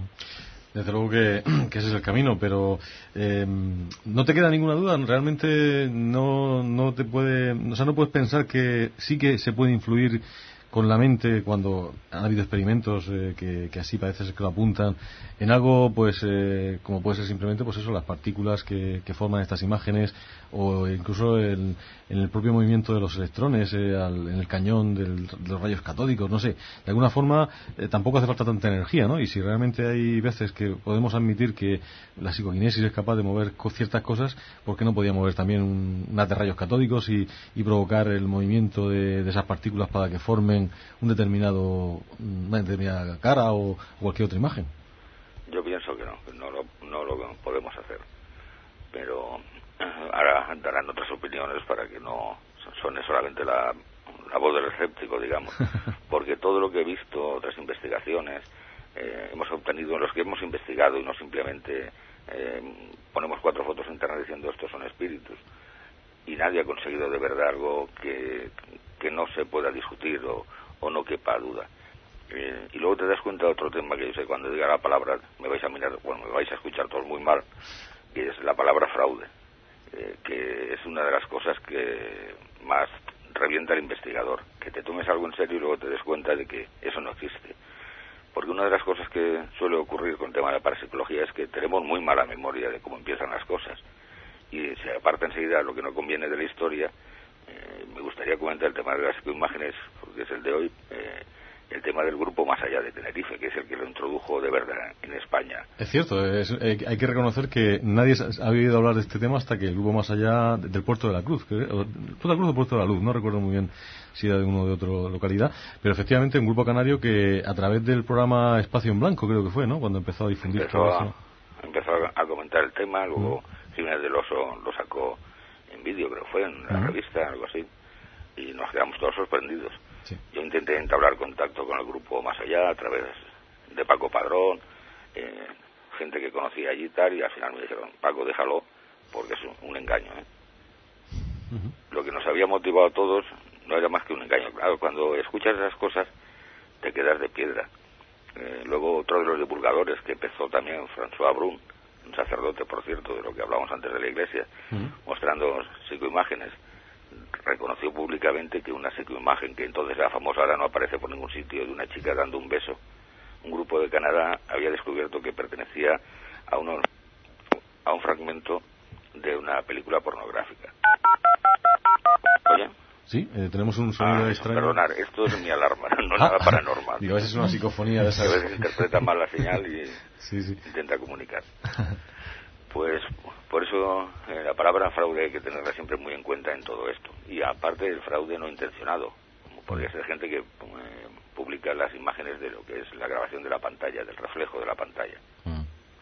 Desde luego que, que ese es el camino, pero eh, no te queda ninguna duda, realmente no, no te puede, o sea, no puedes pensar que sí que se puede influir con la mente cuando han habido experimentos eh, que, que así parece ser que lo apuntan en algo, pues eh, como puede ser simplemente pues eso, las partículas que, que forman estas imágenes, o incluso el, en el propio movimiento de los electrones eh, al, en el cañón del, de los rayos catódicos, no sé, de alguna forma eh, tampoco hace falta tanta energía, ¿no? Y si realmente hay veces que podemos admitir que la psicoquinesis es capaz de mover ciertas cosas, ¿por qué no podía mover también un, un haz de rayos catódicos y, y provocar el movimiento de, de esas partículas para que formen un determinado una determinada cara o cualquier otra imagen? Yo pienso que no, que no lo, no lo podemos hacer, pero ahora darán otras opiniones para que no suene solamente la, la voz del escéptico, digamos, porque todo lo que he visto, otras investigaciones, eh, hemos obtenido, en los que hemos investigado y no simplemente eh, ponemos cuatro fotos en internet diciendo estos son espíritus, y nadie ha conseguido de verdad algo que, que no se pueda discutir o, o no quepa duda. Eh, y luego te das cuenta de otro tema que yo sé, cuando diga la palabra me vais a mirar, bueno, me vais a escuchar todos muy mal, que es la palabra fraude, eh, que es una de las cosas que más revienta al investigador, que te tomes algo en serio y luego te des cuenta de que eso no existe. Porque una de las cosas que suele ocurrir con el tema de la parapsicología es que tenemos muy mala memoria de cómo empiezan las cosas, y se aparta enseguida lo que no conviene de la historia. Eh, me gustaría comentar el tema de las psicoimágenes, porque es el de hoy, eh, el tema del grupo Más Allá de Tenerife, que es el que lo introdujo de verdad en España. Es cierto, es, eh, hay que reconocer que nadie ha oído hablar de este tema hasta que el grupo Más Allá del Puerto de la Cruz, que, o, Puerto de la Cruz o Puerto de la Luz, no recuerdo muy bien si era de uno o de otra localidad, pero efectivamente un grupo canario que a través del programa Espacio en Blanco, creo que fue, ¿no?, cuando empezó a difundir empezó todo a, eso. Empezó a comentar el tema, luego mm. Jiménez del Oso lo sacó en vídeo, creo que fue, en la mm. revista, algo así, y nos quedamos todos sorprendidos. Sí. Yo intenté entablar contacto con el grupo Más Allá a través de Paco Padrón, eh, gente que conocía allí y tal, y al final me dijeron, Paco, déjalo, porque es un, un engaño. ¿eh? Uh-huh. Lo que nos había motivado a todos no era más que un engaño. Claro, cuando escuchas esas cosas te quedas de piedra. Eh, luego otro de los divulgadores que empezó también, François Brun, un sacerdote, por cierto, de lo que hablábamos antes de la iglesia, uh-huh. mostrando psicoimágenes, reconoció públicamente que una psicoimagen que entonces era famosa, ahora no aparece por ningún sitio, de una chica dando un beso, un grupo de Canadá había descubierto que pertenecía a, uno, a un fragmento de una película pornográfica. ¿Oye? Sí, eh, tenemos un sonido ah, extraño. Perdonar, esto es mi alarma, no es nada paranormal. Digo, a veces es una psicofonía de esas. A veces interpreta mal la señal y sí, sí. intenta comunicar. Pues por eso eh, la palabra fraude hay que tenerla siempre muy en cuenta en todo esto. Y aparte del fraude no intencionado, como podría ser gente que eh, publica las imágenes de lo que es la grabación de la pantalla, del reflejo de la pantalla. Mm.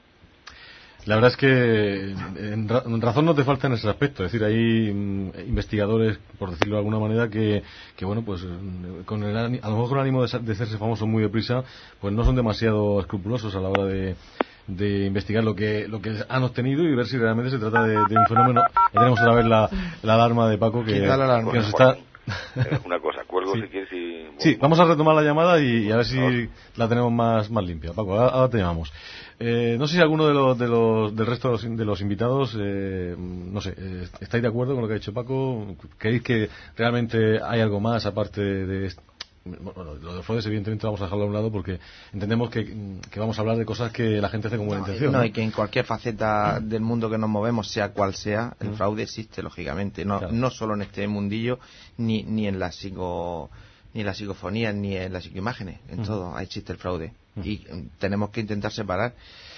La verdad es que en, ra- en razón no te falta en ese aspecto. Es decir, hay mm, investigadores, por decirlo de alguna manera, que, que bueno, pues con el, a lo mejor con el ánimo de, de hacerse famoso muy deprisa, pues no son demasiado escrupulosos a la hora de de investigar lo que lo que han obtenido y ver si realmente se trata de, de un fenómeno. Ya tenemos otra vez la, la alarma de Paco que, la alarma? que nos está... Una cosa, cuelgo sí. si quieres y... Sí, vamos a retomar la llamada y, y a ver si no. la tenemos más, más limpia. Paco, ahora, ahora te llamamos. Eh, no sé si alguno de los, de los del resto de los, de los invitados, eh, no sé, eh, ¿estáis de acuerdo con lo que ha dicho Paco? ¿Creéis que realmente hay algo más aparte de bueno, lo de fraudes evidentemente vamos a dejarlo a un lado porque entendemos que, que vamos a hablar de cosas que la gente hace con buena no, intención. No, ¿no? y que en cualquier faceta del mundo que nos movemos, sea cual sea, el fraude existe, lógicamente. No, claro. no solo en este mundillo, ni, ni en la psico, ni en la psicofonía, ni en las psicoimágenes. En uh-huh. todo existe el fraude. Uh-huh. Y tenemos que intentar separar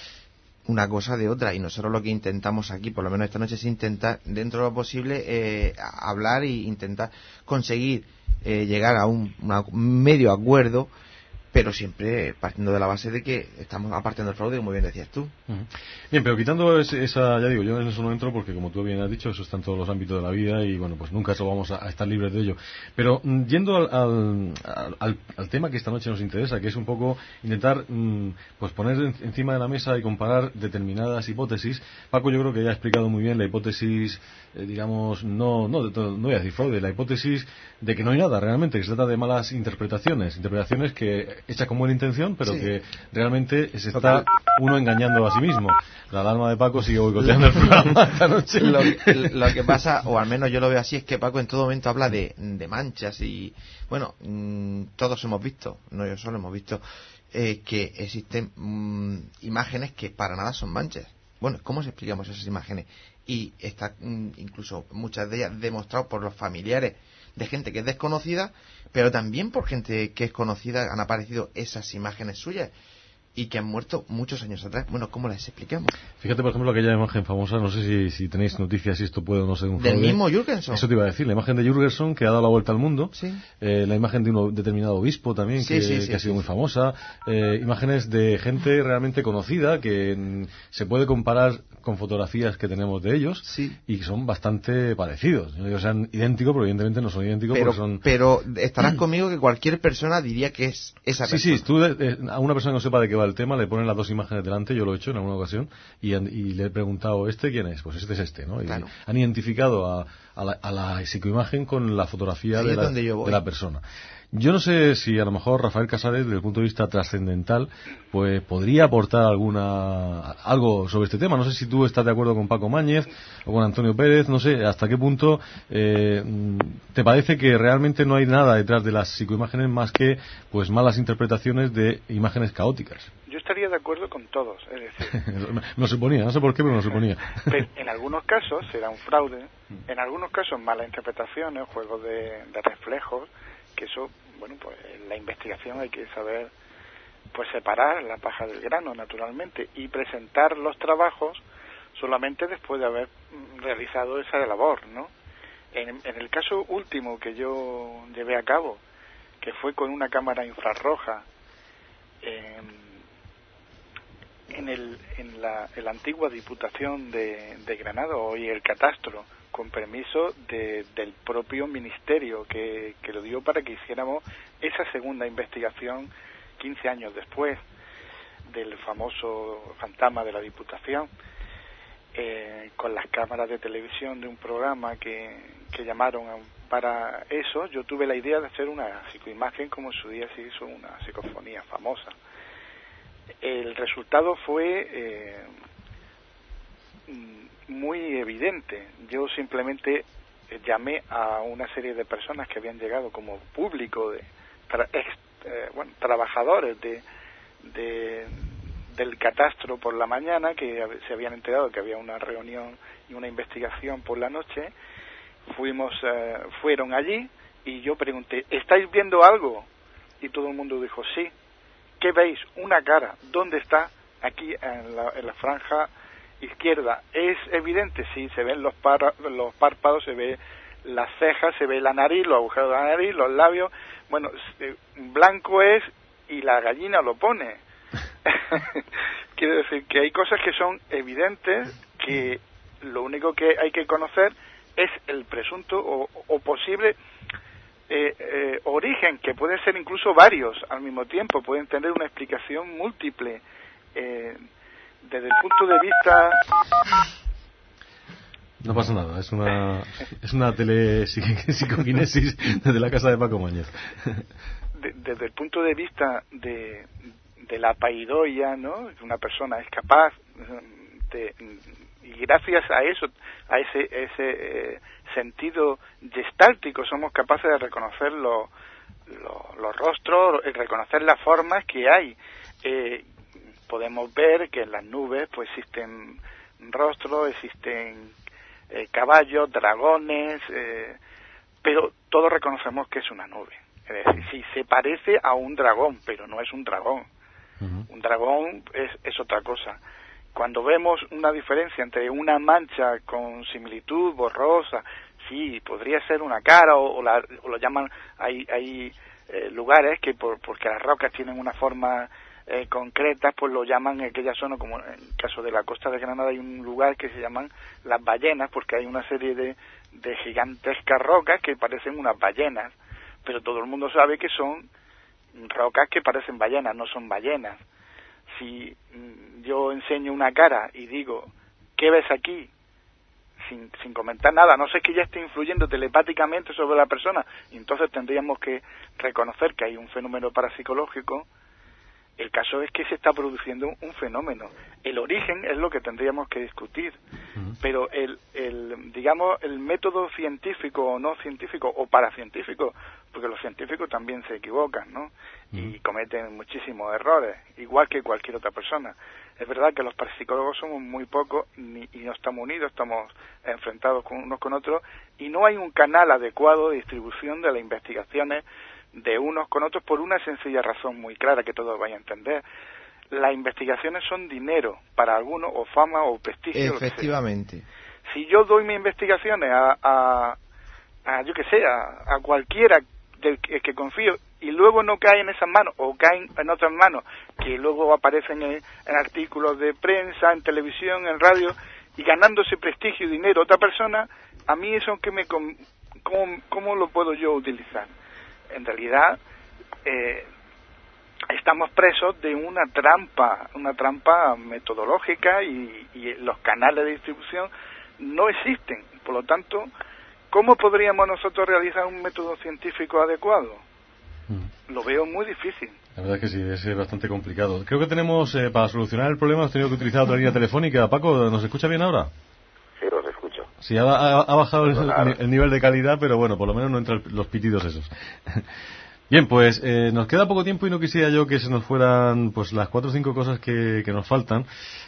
una cosa de otra, y nosotros lo que intentamos aquí, por lo menos esta noche, es intentar, dentro de lo posible, eh, hablar e intentar conseguir eh, llegar a un una, medio acuerdo, pero siempre partiendo de la base de que estamos apartando el fraude, como bien decías tú. Uh-huh. Bien, pero quitando ese, esa, ya digo, yo en eso no entro porque, como tú bien has dicho, eso está en todos los ámbitos de la vida y, bueno, pues nunca eso vamos a, a estar libres de ello. Pero mm, yendo al, al, al, al tema que esta noche nos interesa, que es un poco intentar mm, pues poner en, encima de la mesa y comparar determinadas hipótesis. Paco, yo creo que ya ha explicado muy bien la hipótesis, eh, digamos, no, no, no voy a decir fraude, la hipótesis de que no hay nada realmente, que se trata de malas interpretaciones, interpretaciones que hechas con buena intención, pero sí. que realmente se está uno engañando a sí mismo. La alarma de Paco sigue boicoteando el programa esta noche. Lo, lo que pasa, o al menos yo lo veo así, es que Paco en todo momento habla de, de manchas y, bueno, mmm, todos hemos visto, no yo solo hemos visto, eh, que existen mmm, imágenes que para nada son manchas. Bueno, ¿cómo se explicamos esas imágenes? Y está mmm, incluso muchas de ellas demostrado por los familiares de gente que es desconocida, pero también por gente que es conocida han aparecido esas imágenes suyas y que han muerto muchos años atrás. Bueno, ¿cómo las explicamos? Fíjate, por ejemplo, aquella imagen famosa, no sé si, si tenéis noticias si esto puede o no ser un fraude. ¿Del mismo Jürgenson? Eso te iba a decir, la imagen de Jürgenson que ha dado la vuelta al mundo, sí. eh, la imagen de un determinado obispo también sí, que, sí, sí, que ha sido sí, muy sí. famosa, eh, imágenes de gente realmente conocida que mm, se puede comparar con fotografías que tenemos de ellos sí. y que son bastante parecidos. No digo que sean idénticos, pero evidentemente no son idénticos. Pero, porque son... pero estarás conmigo que cualquier persona diría que es esa persona. Sí, sí, tú eh, a una persona que no sepa de qué va el tema le ponen las dos imágenes delante, yo lo he hecho en alguna ocasión, y, y le he preguntado, ¿este quién es? Pues este es este, ¿no? Y claro. han identificado a, a, la, a la psicoimagen con la fotografía de la, de la persona. Yo no sé si a lo mejor Rafael Casares, desde el punto de vista trascendental, pues podría aportar alguna algo sobre este tema. No sé si tú estás de acuerdo con Paco Máñez o con Antonio Pérez, no sé hasta qué punto eh, te parece que realmente no hay nada detrás de las psicoimágenes más que pues malas interpretaciones de imágenes caóticas. Yo estaría de acuerdo con todos, es decir... me lo suponía, no sé por qué, pero me lo suponía. Pero en algunos casos será un fraude, en algunos casos malas interpretaciones, juegos de, de reflejos, que eso, bueno, pues en la investigación hay que saber pues separar la paja del grano, naturalmente, y presentar los trabajos solamente después de haber realizado esa labor, ¿no? En, en el caso último que yo llevé a cabo, que fue con una cámara infrarroja, eh, en, el, en, la, en la antigua Diputación de, de Granada, hoy el Catastro, con permiso de, del propio ministerio que, que lo dio para que hiciéramos esa segunda investigación quince años después del famoso fantasma de la Diputación, eh, con las cámaras de televisión de un programa que, que llamaron para eso. Yo tuve la idea de hacer una psicoimagen como en su día se hizo una psicofonía famosa. El resultado fue eh, muy evidente. Yo simplemente llamé a una serie de personas que habían llegado como público, de tra ex, eh, bueno, trabajadores de, de del catastro por la mañana, que se habían enterado que había una reunión y una investigación por la noche. Fuimos, eh, fueron allí y yo pregunté, ¿estáis viendo algo? Y todo el mundo dijo, sí. ¿Qué veis? Una cara. ¿Dónde está? Aquí en la, en la franja izquierda. ¿Es evidente? Sí, se ven los, par, los párpados, se ve las cejas, se ve la nariz, los agujeros de la nariz, los labios. Bueno, blanco es y la gallina lo pone. Quiero decir que hay cosas que son evidentes, que lo único que hay que conocer es el presunto o, o posible eh, eh, origen, que pueden ser incluso varios al mismo tiempo, pueden tener una explicación múltiple. Eh, desde el punto de vista... No pasa nada, es una es una telepsicoquinesis desde la casa de Paco Máñez. De, desde el punto de vista de, de la paidoia, ¿no? Una persona es capaz de, y gracias a eso, a ese ese eh, sentido gestáltico, somos capaces de reconocer los, lo, los rostros, reconocer las formas que hay. Eh, podemos ver que en las nubes pues existen rostros, existen eh, caballos, dragones, eh, pero todos reconocemos que es una nube. Es decir, sí, se parece a un dragón, pero no es un dragón. Uh-huh. Un dragón es, es otra cosa. Cuando vemos una diferencia entre una mancha con similitud borrosa, sí, podría ser una cara, o, o, la, o lo llaman, hay, hay eh, lugares que por, porque las rocas tienen una forma eh, concreta, pues lo llaman en aquella zona, como en el caso de la costa de Granada hay un lugar que se llaman las ballenas, porque hay una serie de, de gigantescas rocas que parecen unas ballenas, pero todo el mundo sabe que son rocas que parecen ballenas, no son ballenas. Si mm, yo enseño una cara y digo, ¿qué ves aquí?, sin, sin comentar nada, no sé, que ya esté influyendo telepáticamente sobre la persona, y entonces tendríamos que reconocer que hay un fenómeno parapsicológico. El caso es que se está produciendo un fenómeno. El origen es lo que tendríamos que discutir, uh-huh. pero el, el, digamos, el método científico o no científico o paracientífico, porque los científicos también se equivocan, ¿no? Uh-huh. Y cometen muchísimos errores, igual que cualquier otra persona. Es verdad que los parapsicólogos somos muy pocos ni, y no estamos unidos, estamos enfrentados con unos con otros, y no hay un canal adecuado de distribución de las investigaciones de unos con otros, por una sencilla razón muy clara que todos vayan a entender. Las investigaciones son dinero para algunos, o fama o prestigio. Efectivamente. Si yo doy mis investigaciones a, a, a yo que sé, a, a cualquiera del que, que confío, y luego no cae en esas manos, o caen en otras manos, que luego aparecen en, en artículos de prensa, en televisión, en radio, y ganándose prestigio y dinero otra persona, a mí eso que me, ¿cómo, cómo lo puedo yo utilizar? En realidad eh, estamos presos de una trampa, una trampa metodológica, y, y los canales de distribución no existen. Por lo tanto, ¿cómo podríamos nosotros realizar un método científico adecuado? Mm. Lo veo muy difícil. La verdad es que sí, es bastante complicado. Creo que tenemos, eh, para solucionar el problema, hemos tenido que utilizar otra línea telefónica. Paco, ¿nos escucha bien ahora? Sí, los escucho. Sí, ha, ha, ha bajado el, el nivel de calidad, pero bueno, por lo menos no entran los pitidos esos. Bien, pues eh, nos queda poco tiempo y no quisiera yo que se nos fueran pues las cuatro o cinco cosas que, que nos faltan.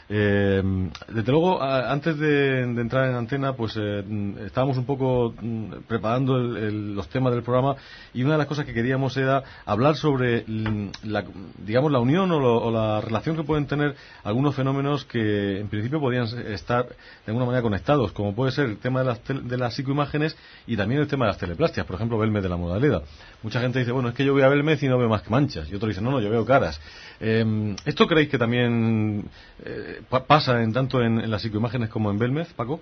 Eh, desde luego, a, antes de, de entrar en antena, pues eh, estábamos un poco mm, preparando el, el, los temas del programa, y una de las cosas que queríamos era hablar sobre la, digamos, la unión o, lo, o la relación que pueden tener algunos fenómenos que en principio podrían estar de alguna manera conectados, como puede ser el tema de las, tel, de las psicoimágenes y también el tema de las teleplastias. Por ejemplo, Belmez de la Modaleda. Mucha gente dice, bueno, es que yo voy a Belmez y no veo más que manchas, y otros dicen, no, no, yo veo caras. Eh, ¿Esto creéis que también eh, pa pasa en tanto en, en las psicoimágenes como en Belmez, Paco?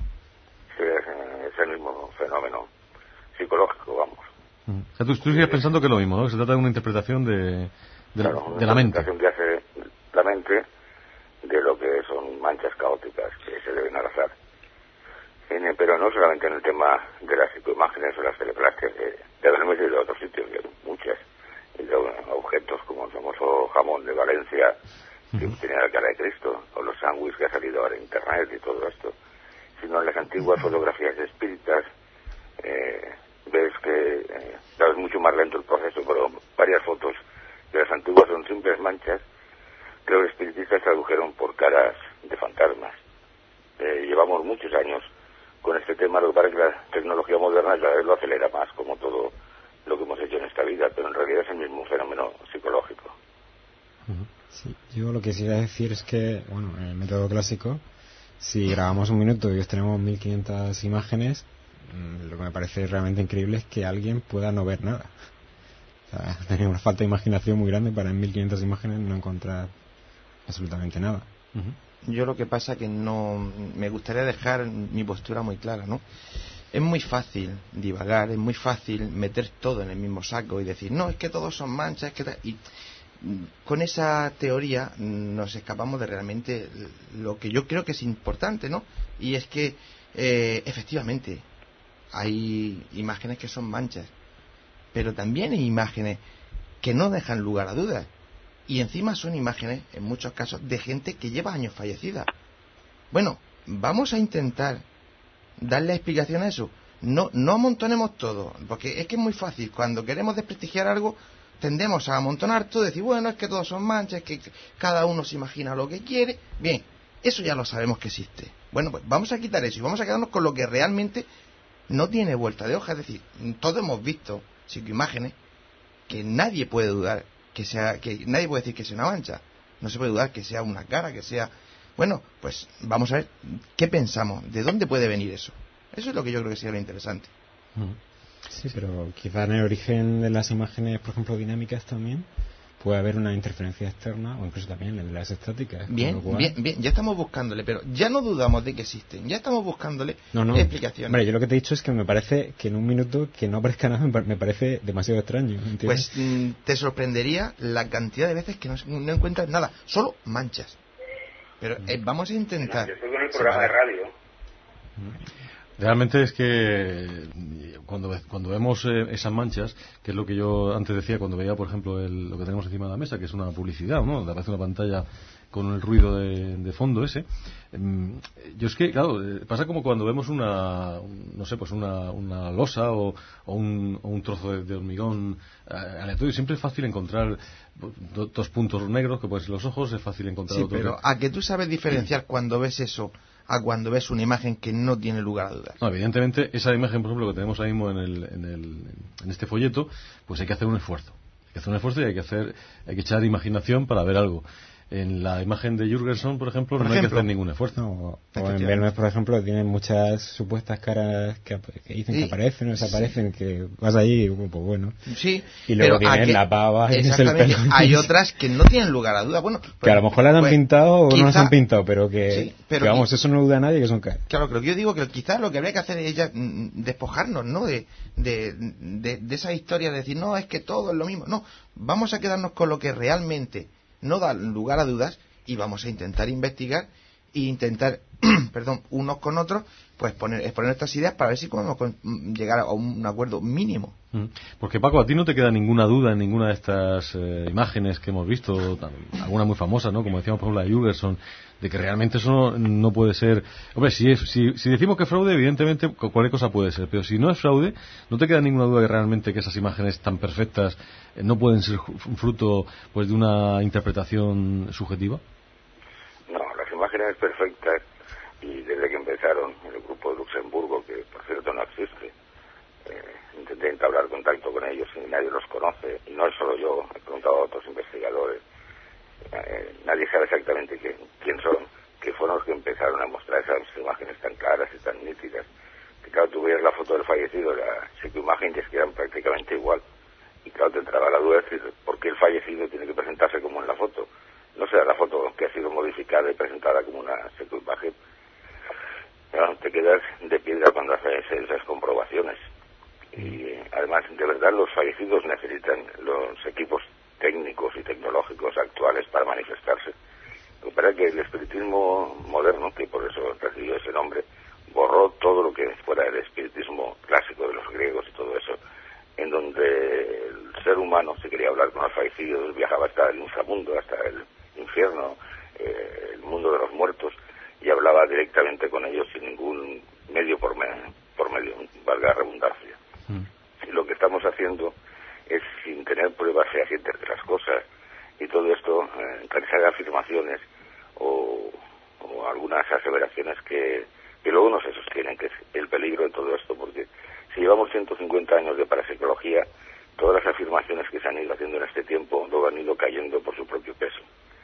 Sí, es, es el mismo fenómeno psicológico, vamos. Mm. O sea, tú, tú sigues pensando que es lo mismo, ¿no? Que se trata de una interpretación de, de, claro, la, de la mente. Una interpretación que hace la mente de lo que son manchas caóticas que se deben al azar. Pero no solamente en el tema de las psicoimágenes o las teleplastias de, de Belmez y de otros sitios, que hay muchas, y de objetos como el famoso jamón de Valencia, que uh-huh. tenía la cara de Cristo, o los sándwiches que ha salido ahora en internet y todo esto, sino en las antiguas fotografías de espíritas. Eh, ves que eh, es mucho más lento el proceso, pero varias fotos de las antiguas son simples manchas que los espiritistas tradujeron por caras de fantasmas. Eh, llevamos muchos años con este tema, lo que pasa es que la tecnología moderna cada vez lo acelera más, como todo lo que hemos hecho en esta vida, pero en realidad es el mismo fenómeno psicológico. Sí, yo lo que quisiera decir es que, bueno, en el método clásico, si grabamos un minuto y tenemos mil quinientas imágenes, lo que me parece realmente increíble es que alguien pueda no ver nada. O sea, tener una falta de imaginación muy grande para en mil quinientas imágenes no encontrar absolutamente nada. Uh-huh. Yo lo que pasa que no me gustaría dejar mi postura muy clara, ¿no? Es muy fácil divagar, es muy fácil meter todo en el mismo saco y decir, no, es que todos son manchas, es que y con esa teoría nos escapamos de realmente lo que yo creo que es importante, ¿no? Y es que eh, efectivamente hay imágenes que son manchas, pero también hay imágenes que no dejan lugar a dudas. Y encima son imágenes, en muchos casos, de gente que lleva años fallecida. Bueno, vamos a intentar darle explicación a eso. no, no amontonemos todo, porque es que es muy fácil, cuando queremos desprestigiar algo, tendemos a amontonar todo y decir, bueno, es que todos son manchas, que cada uno se imagina lo que quiere. Bien, eso ya lo sabemos que existe. Bueno, pues vamos a quitar eso y vamos a quedarnos con lo que realmente no tiene vuelta de hoja. Es decir, todos hemos visto psicoimágenes que nadie puede dudar que sea, que nadie puede decir que sea una mancha. No se puede dudar que sea una cara, que sea... Bueno, pues vamos a ver qué pensamos, de dónde puede venir eso. Eso es lo que yo creo que sería lo interesante. Sí, pero quizá en el origen de las imágenes, por ejemplo, dinámicas también, puede haber una interferencia externa, o incluso también en las estáticas. Bien, cual... bien, bien, ya estamos buscándole, pero ya no dudamos de que existen, ya estamos buscándole no, no. explicaciones. Hombre, yo lo que te he dicho es que me parece que en un minuto que no aparezca nada me parece demasiado extraño, ¿entiendes? Pues mm, te sorprendería la cantidad de veces que no, no encuentras nada, solo manchas. Pero eh, vamos a intentar... No, yo estoy con el programa de radio. Realmente es que cuando cuando vemos eh, esas manchas, que es lo que yo antes decía cuando veía, por ejemplo, el, lo que tenemos encima de la mesa, que es una publicidad, ¿no? Te aparece una pantalla con el ruido de, de fondo ese. Eh, yo es que, claro, eh, pasa como cuando vemos una, un, no sé, pues una, una losa o, o, un, o un trozo de, de hormigón eh, aleatorio. Siempre es fácil encontrar do, dos puntos negros, que pueden ser los ojos, es fácil encontrar sí, otro. pero a que tú sabes diferenciar cuando ves eso a cuando ves una imagen que no tiene lugar a dudas. No, evidentemente, esa imagen, por ejemplo, que tenemos ahora mismo en, el, en, el, en este folleto, pues hay que hacer un esfuerzo. Hay que hacer un esfuerzo y hay que hacer, hay que echar imaginación para ver algo. En la imagen de Jürgensen, por ejemplo, por no ejemplo, hay que hacer ningún esfuerzo. No, o en Vermeer, por ejemplo, tienen muchas supuestas caras que, que dicen sí, que aparecen o desaparecen, sí. Que vas allí y pues bueno. Sí, y luego pero tienen que, la pava y es el pelo. Hay otras que no tienen lugar a duda. Bueno, que pues, a lo mejor las han pues, pintado o quizá, no las han pintado, pero que, sí, pero que vamos, quizá, eso no duda nadie que son caras. Claro, creo que yo digo que quizás lo que habría que hacer es ya mm, despojarnos, ¿no? De, de, de, de esa historia de decir, no, es que todo es lo mismo. No, vamos a quedarnos con lo que realmente no da lugar a dudas y vamos a intentar investigar e intentar, perdón, unos con otros, pues poner, exponer estas ideas para ver si podemos llegar a un acuerdo mínimo. Porque, Paco, a ti no te queda ninguna duda en ninguna de estas eh, imágenes que hemos visto, alguna muy famosa, ¿no? Como decíamos, por ejemplo, la de Jürgensen, de que realmente eso no, no puede ser... Hombre, si, es, si, si decimos que es fraude, evidentemente cualquier cosa puede ser, pero si no es fraude, ¿no te queda ninguna duda que realmente que esas imágenes tan perfectas eh, no pueden ser fruto pues de una interpretación subjetiva? No, las imágenes perfectas, y desde que empezaron en el grupo de Luxemburgo, que por cierto no existe, eh, intenté entablar contacto con ellos y nadie los conoce, y no es solo yo, he preguntado a otros investigadores, eh, nadie sabe exactamente quién, quién son, que fueron los que empezaron a mostrar esas imágenes tan claras y tan nítidas, que claro, tú veías la foto del fallecido, la psicoimagen, y es que eran prácticamente igual, y claro, te entraba la duda de decir, ¿por qué el fallecido tiene que presentarse como en la foto? No será la foto que ha sido modificada y presentada como una psicoimagen. Claro, te quedas de piedra cuando haces esas comprobaciones. Y además, de verdad, los fallecidos necesitan los equipos técnicos y tecnológicos actuales para manifestarse. Lo que pasa es que el espiritismo moderno, que por eso recibió ese nombre, borró todo lo que fuera el espiritismo clásico de los griegos y todo eso, en donde el ser humano, si quería hablar con los fallecidos, viajaba hasta el inframundo, hasta el infierno, eh, el mundo de los muertos, y hablaba directamente con ellos sin ningún medio por, me, por medio, valga la redundancia. Mm. Y lo que estamos haciendo es, sin tener pruebas fehacientes de las cosas, y todo esto, eh, realizar afirmaciones o, o algunas aseveraciones que, que luego no se sostienen, que es el peligro de todo esto, porque si llevamos ciento cincuenta años de parapsicología, todas las afirmaciones que se han ido haciendo en este tiempo luego han ido cayendo por su propio peso.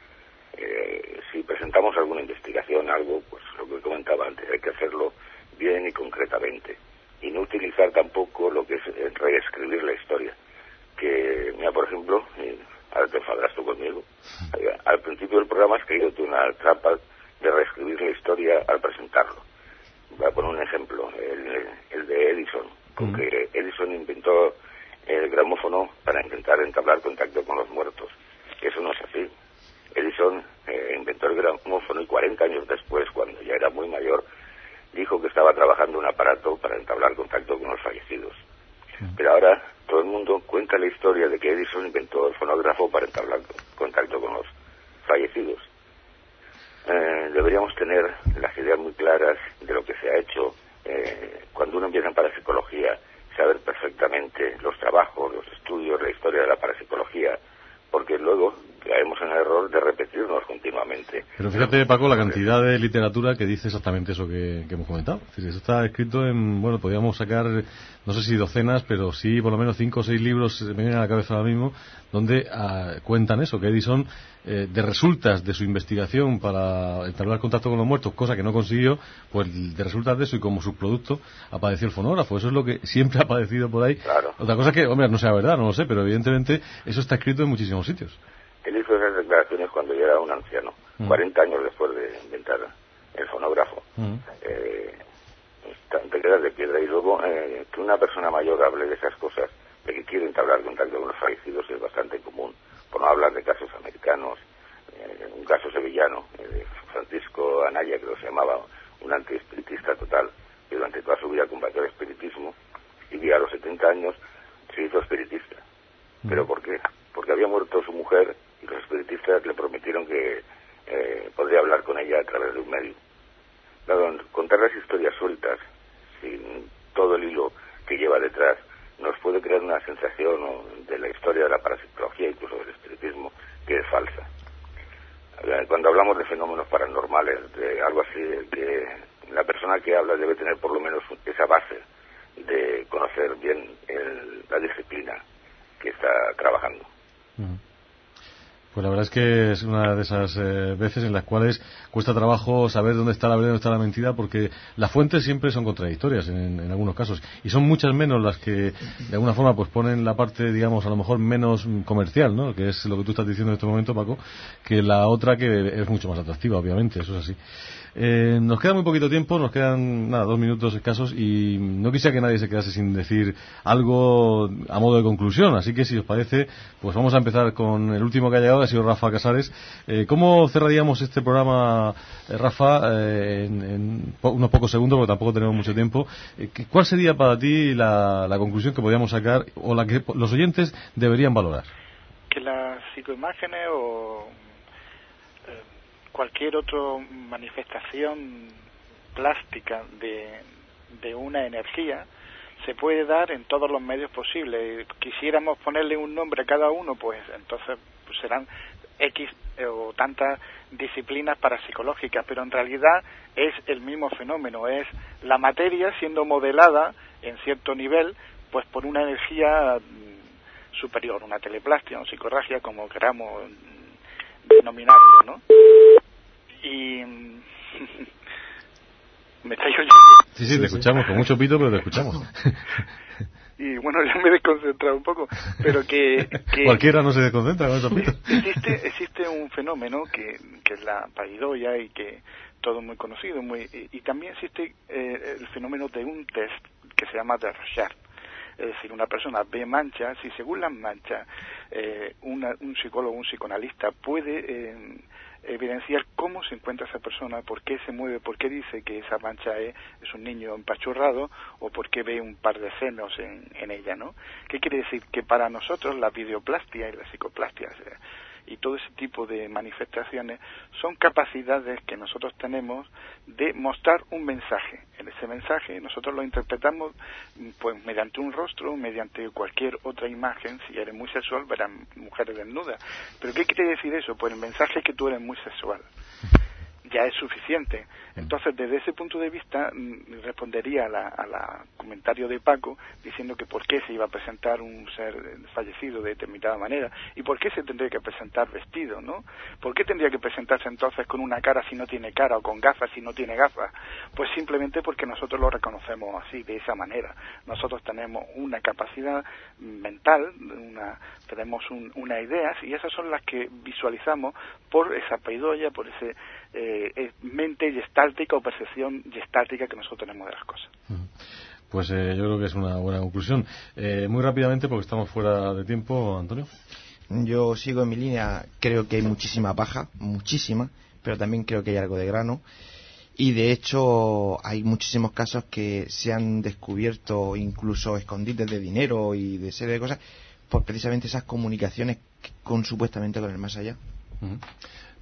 Eh, si presentamos alguna investigación, algo, pues lo que comentaba antes, hay que hacerlo bien y concretamente, y no utilizar tampoco lo que es reescribir la historia. Que, mira, por ejemplo, eh, ahora te enfadarás tú conmigo, eh, al principio del programa has caído tú una trampa de reescribir la historia al presentarlo. Voy a poner un ejemplo, el, el de Edison, con que Edison inventó el gramófono para intentar entablar contacto con los muertos. Eso no es así. Edison eh, inventó el gramófono y cuarenta años después, cuando ya era muy mayor, dijo que estaba trabajando un aparato para entablar contacto con los fallecidos. Pero ahora todo el mundo cuenta la historia de que Edison inventó el fonógrafo para entablar contacto con los fallecidos. Eh, deberíamos tener las ideas muy claras de lo que se ha hecho eh, cuando uno empieza en parapsicología, saber perfectamente los trabajos, los estudios, la historia de la parapsicología, porque luego caemos en el error de repetirnos continuamente. Pero fíjate, Paco, la cantidad de literatura que dice exactamente eso que, que hemos comentado. Es decir, eso está escrito en, bueno, podríamos sacar, no sé si docenas, pero sí por lo menos cinco o seis libros, se me vienen a la cabeza ahora mismo, donde ah, cuentan eso, que Edison, eh, de resultas de su investigación para entablar contacto con los muertos, cosa que no consiguió, pues de resultas de eso y como subproducto apareció el fonógrafo. Eso es lo que siempre ha aparecido por ahí. Claro. Otra cosa es que, hombre, no sea verdad, no lo sé, pero evidentemente eso está escrito en muchísimos sitios. Él hizo esas declaraciones cuando ya era un anciano, mm. cuarenta años después de inventar el fonógrafo. Mm. Eh, te quedas de piedra. Y luego, eh, que una persona mayor hable de esas cosas, de que quiere entablar contacto con los fallecidos, es bastante común, por no hablar de casos americanos. Eh, un caso sevillano, eh, de Francisco Anaya, que se llamaba, un antiespiritista total, que durante toda su vida combatió el espiritismo, y a los setenta años se hizo espiritista. Mm. ¿Pero por qué? Porque había muerto su mujer y los espiritistas le prometieron que eh, podría hablar con ella a través de un medio. Claro, contar las historias sueltas, sin todo el hilo que lleva detrás, nos puede crear una sensación de la historia de la parapsicología, incluso del espiritismo, que es falsa. Cuando hablamos de fenómenos paranormales, de algo así, que la persona que habla debe tener por lo menos esa base de conocer bien el, la disciplina que está trabajando. Pues la verdad es que es una de esas eh, veces en las cuales cuesta trabajo saber dónde está la verdad y dónde está la mentira, porque las fuentes siempre son contradictorias en, en algunos casos, y son muchas menos las que de alguna forma pues ponen la parte, digamos, a lo mejor menos comercial, ¿no?, que es lo que tú estás diciendo en este momento, Paco, que la otra, que es mucho más atractiva, obviamente, eso es así. Eh, nos queda muy poquito tiempo, nos quedan nada, dos minutos escasos, y no quisiera que nadie se quedase sin decir algo a modo de conclusión, así que si os parece, pues vamos a empezar con el último que ha llegado, ha sido Rafa Casares. Eh, ¿Cómo cerraríamos este programa, eh, Rafa, eh, en, en po unos pocos segundos, porque tampoco tenemos mucho tiempo? Eh, ¿Cuál sería para ti la, la conclusión que podríamos sacar, o la que los oyentes deberían valorar? Que las psicoimágenes o cualquier otra manifestación plástica de, de una energía se puede dar en todos los medios posibles. Quisiéramos ponerle un nombre a cada uno, pues entonces pues serán X eh, o tantas disciplinas parapsicológicas, pero en realidad es el mismo fenómeno, es la materia siendo modelada en cierto nivel pues por una energía mm, superior, una teleplastia, una psicorragia, como queramos denominarlo, ¿no? Y me estáis oyendo. Sí, sí, te escuchamos con mucho pito, pero te escuchamos. Y bueno, yo me he desconcentrado un poco, pero que, que cualquiera no se desconcentra con esos pitos. Existe, existe un fenómeno que, que es la paidoia y que todo es muy conocido, muy y, y también existe eh, el fenómeno de un test que se llama de Rorschach. Es decir, una persona ve manchas y según las manchas eh, una, un psicólogo, un psicoanalista puede eh, evidenciar cómo se encuentra esa persona, por qué se mueve, por qué dice que esa mancha es, es un niño empachurrado o por qué ve un par de senos en, en ella, ¿no? ¿Qué quiere decir? Que para nosotros la videoplastia y la psicoplastia eh, y todo ese tipo de manifestaciones son capacidades que nosotros tenemos de mostrar un mensaje. En ese mensaje nosotros lo interpretamos pues mediante un rostro, mediante cualquier otra imagen. Si eres muy sexual verán mujeres desnudas. ¿Pero qué quiere decir eso? Pues el mensaje es que tú eres muy sexual. Ya es suficiente. Entonces, desde ese punto de vista, respondería a la, a la comentario de Paco diciendo que por qué se iba a presentar un ser fallecido de determinada manera y por qué se tendría que presentar vestido, ¿no? ¿Por qué tendría que presentarse entonces con una cara si no tiene cara o con gafas si no tiene gafas? Pues simplemente porque nosotros lo reconocemos así, de esa manera. Nosotros tenemos una capacidad mental, una, tenemos un, unas ideas y esas son las que visualizamos por esa paidoia, por ese Eh, mente gestáltica o percepción gestáltica que nosotros tenemos de las cosas. Pues eh, yo creo que es una buena conclusión. Eh, muy rápidamente, porque estamos fuera de tiempo, Antonio. Yo sigo en mi línea, creo que hay muchísima paja, muchísima, pero también creo que hay algo de grano. Y de hecho hay muchísimos casos que se han descubierto incluso escondites de dinero y de serie de cosas por precisamente esas comunicaciones con supuestamente con el más allá. Uh-huh.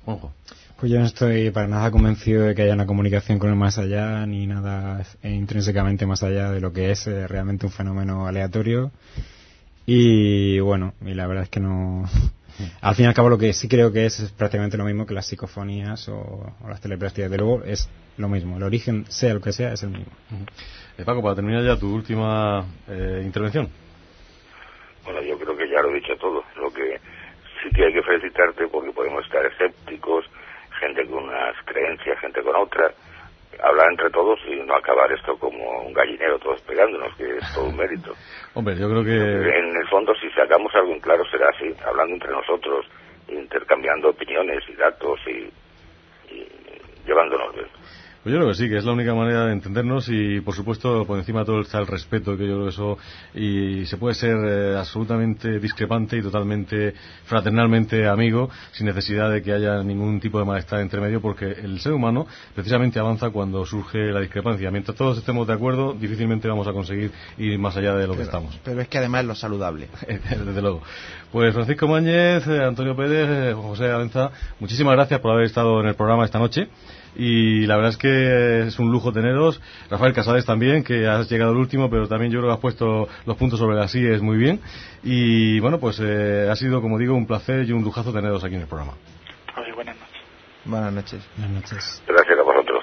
Juanjo. Pues yo no estoy para nada convencido de que haya una comunicación con el más allá, ni nada eh, intrínsecamente más allá de lo que es eh, realmente un fenómeno aleatorio. Y bueno, y la verdad es que no... Al fin y al cabo lo que sí creo que es es prácticamente lo mismo que las psicofonías o, o las teleplastias. De luego es lo mismo, el origen, sea lo que sea, es el mismo. Eh, Paco, para terminar ya tu última eh, intervención. Bueno, yo creo que ya lo he dicho todo. Lo que sí que hay que felicitarte porque podemos estar escépticos, gente con unas creencias, gente con otras, hablar entre todos y no acabar esto como un gallinero todos pegándonos, que es todo un mérito. Hombre, yo creo que... En el fondo, si sacamos algo en claro, será así, hablando entre nosotros, intercambiando opiniones y datos y, y llevándonos bien. Pues yo creo que sí, que es la única manera de entendernos y, por supuesto, por encima de todo está el respeto, que yo creo que eso, y se puede ser eh, absolutamente discrepante y totalmente fraternalmente amigo, sin necesidad de que haya ningún tipo de malestar entre medio, porque el ser humano precisamente avanza cuando surge la discrepancia. Mientras todos estemos de acuerdo, difícilmente vamos a conseguir ir más allá de lo pero, que estamos. Pero es que además es lo saludable. Desde luego. Pues Francisco Mañez, eh, Antonio Pérez, eh, José Avenza, muchísimas gracias por haber estado en el programa esta noche. Y la verdad es que es un lujo teneros. Rafael Casares también, que has llegado al último, pero también yo creo que has puesto los puntos sobre las íes muy bien. Y bueno, pues eh, ha sido, como digo, un placer y un lujazo teneros aquí en el programa. Oye, buenas noches. Buenas noches. Buenas noches. Gracias a vosotros.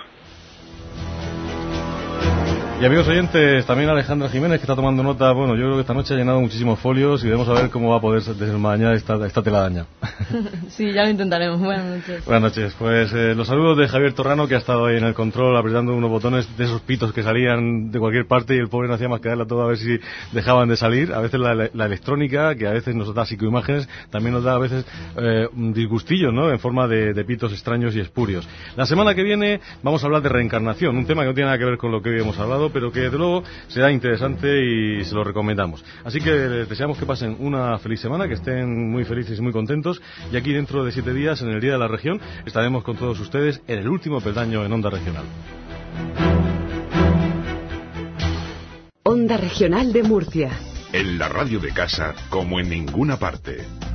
Y amigos oyentes, también Alejandra Jiménez, que está tomando nota. Bueno, yo creo que esta noche ha llenado muchísimos folios y debemos saber cómo va a poder desmañar esta, esta telaraña. Sí, ya lo intentaremos. Buenas noches. Buenas noches. Pues eh, los saludos de Javier Torrano, que ha estado ahí en el control apretando unos botones de esos pitos que salían de cualquier parte y el pobre no hacía más que darle a todo a ver si dejaban de salir. A veces la, la electrónica, que a veces nos da psicoimágenes, también nos da a veces eh, disgustillos, ¿no?, en forma de, de pitos extraños y espurios. La semana que viene vamos a hablar de reencarnación, un tema que no tiene nada que ver con lo que hoy hemos hablado, pero que desde luego será interesante y se lo recomendamos. Así que les deseamos que pasen una feliz semana, que estén muy felices y muy contentos, y aquí dentro de siete días, en el Día de la Región, estaremos con todos ustedes en el último peldaño en Onda Regional. Onda Regional de Murcia. En la radio de casa como en ninguna parte.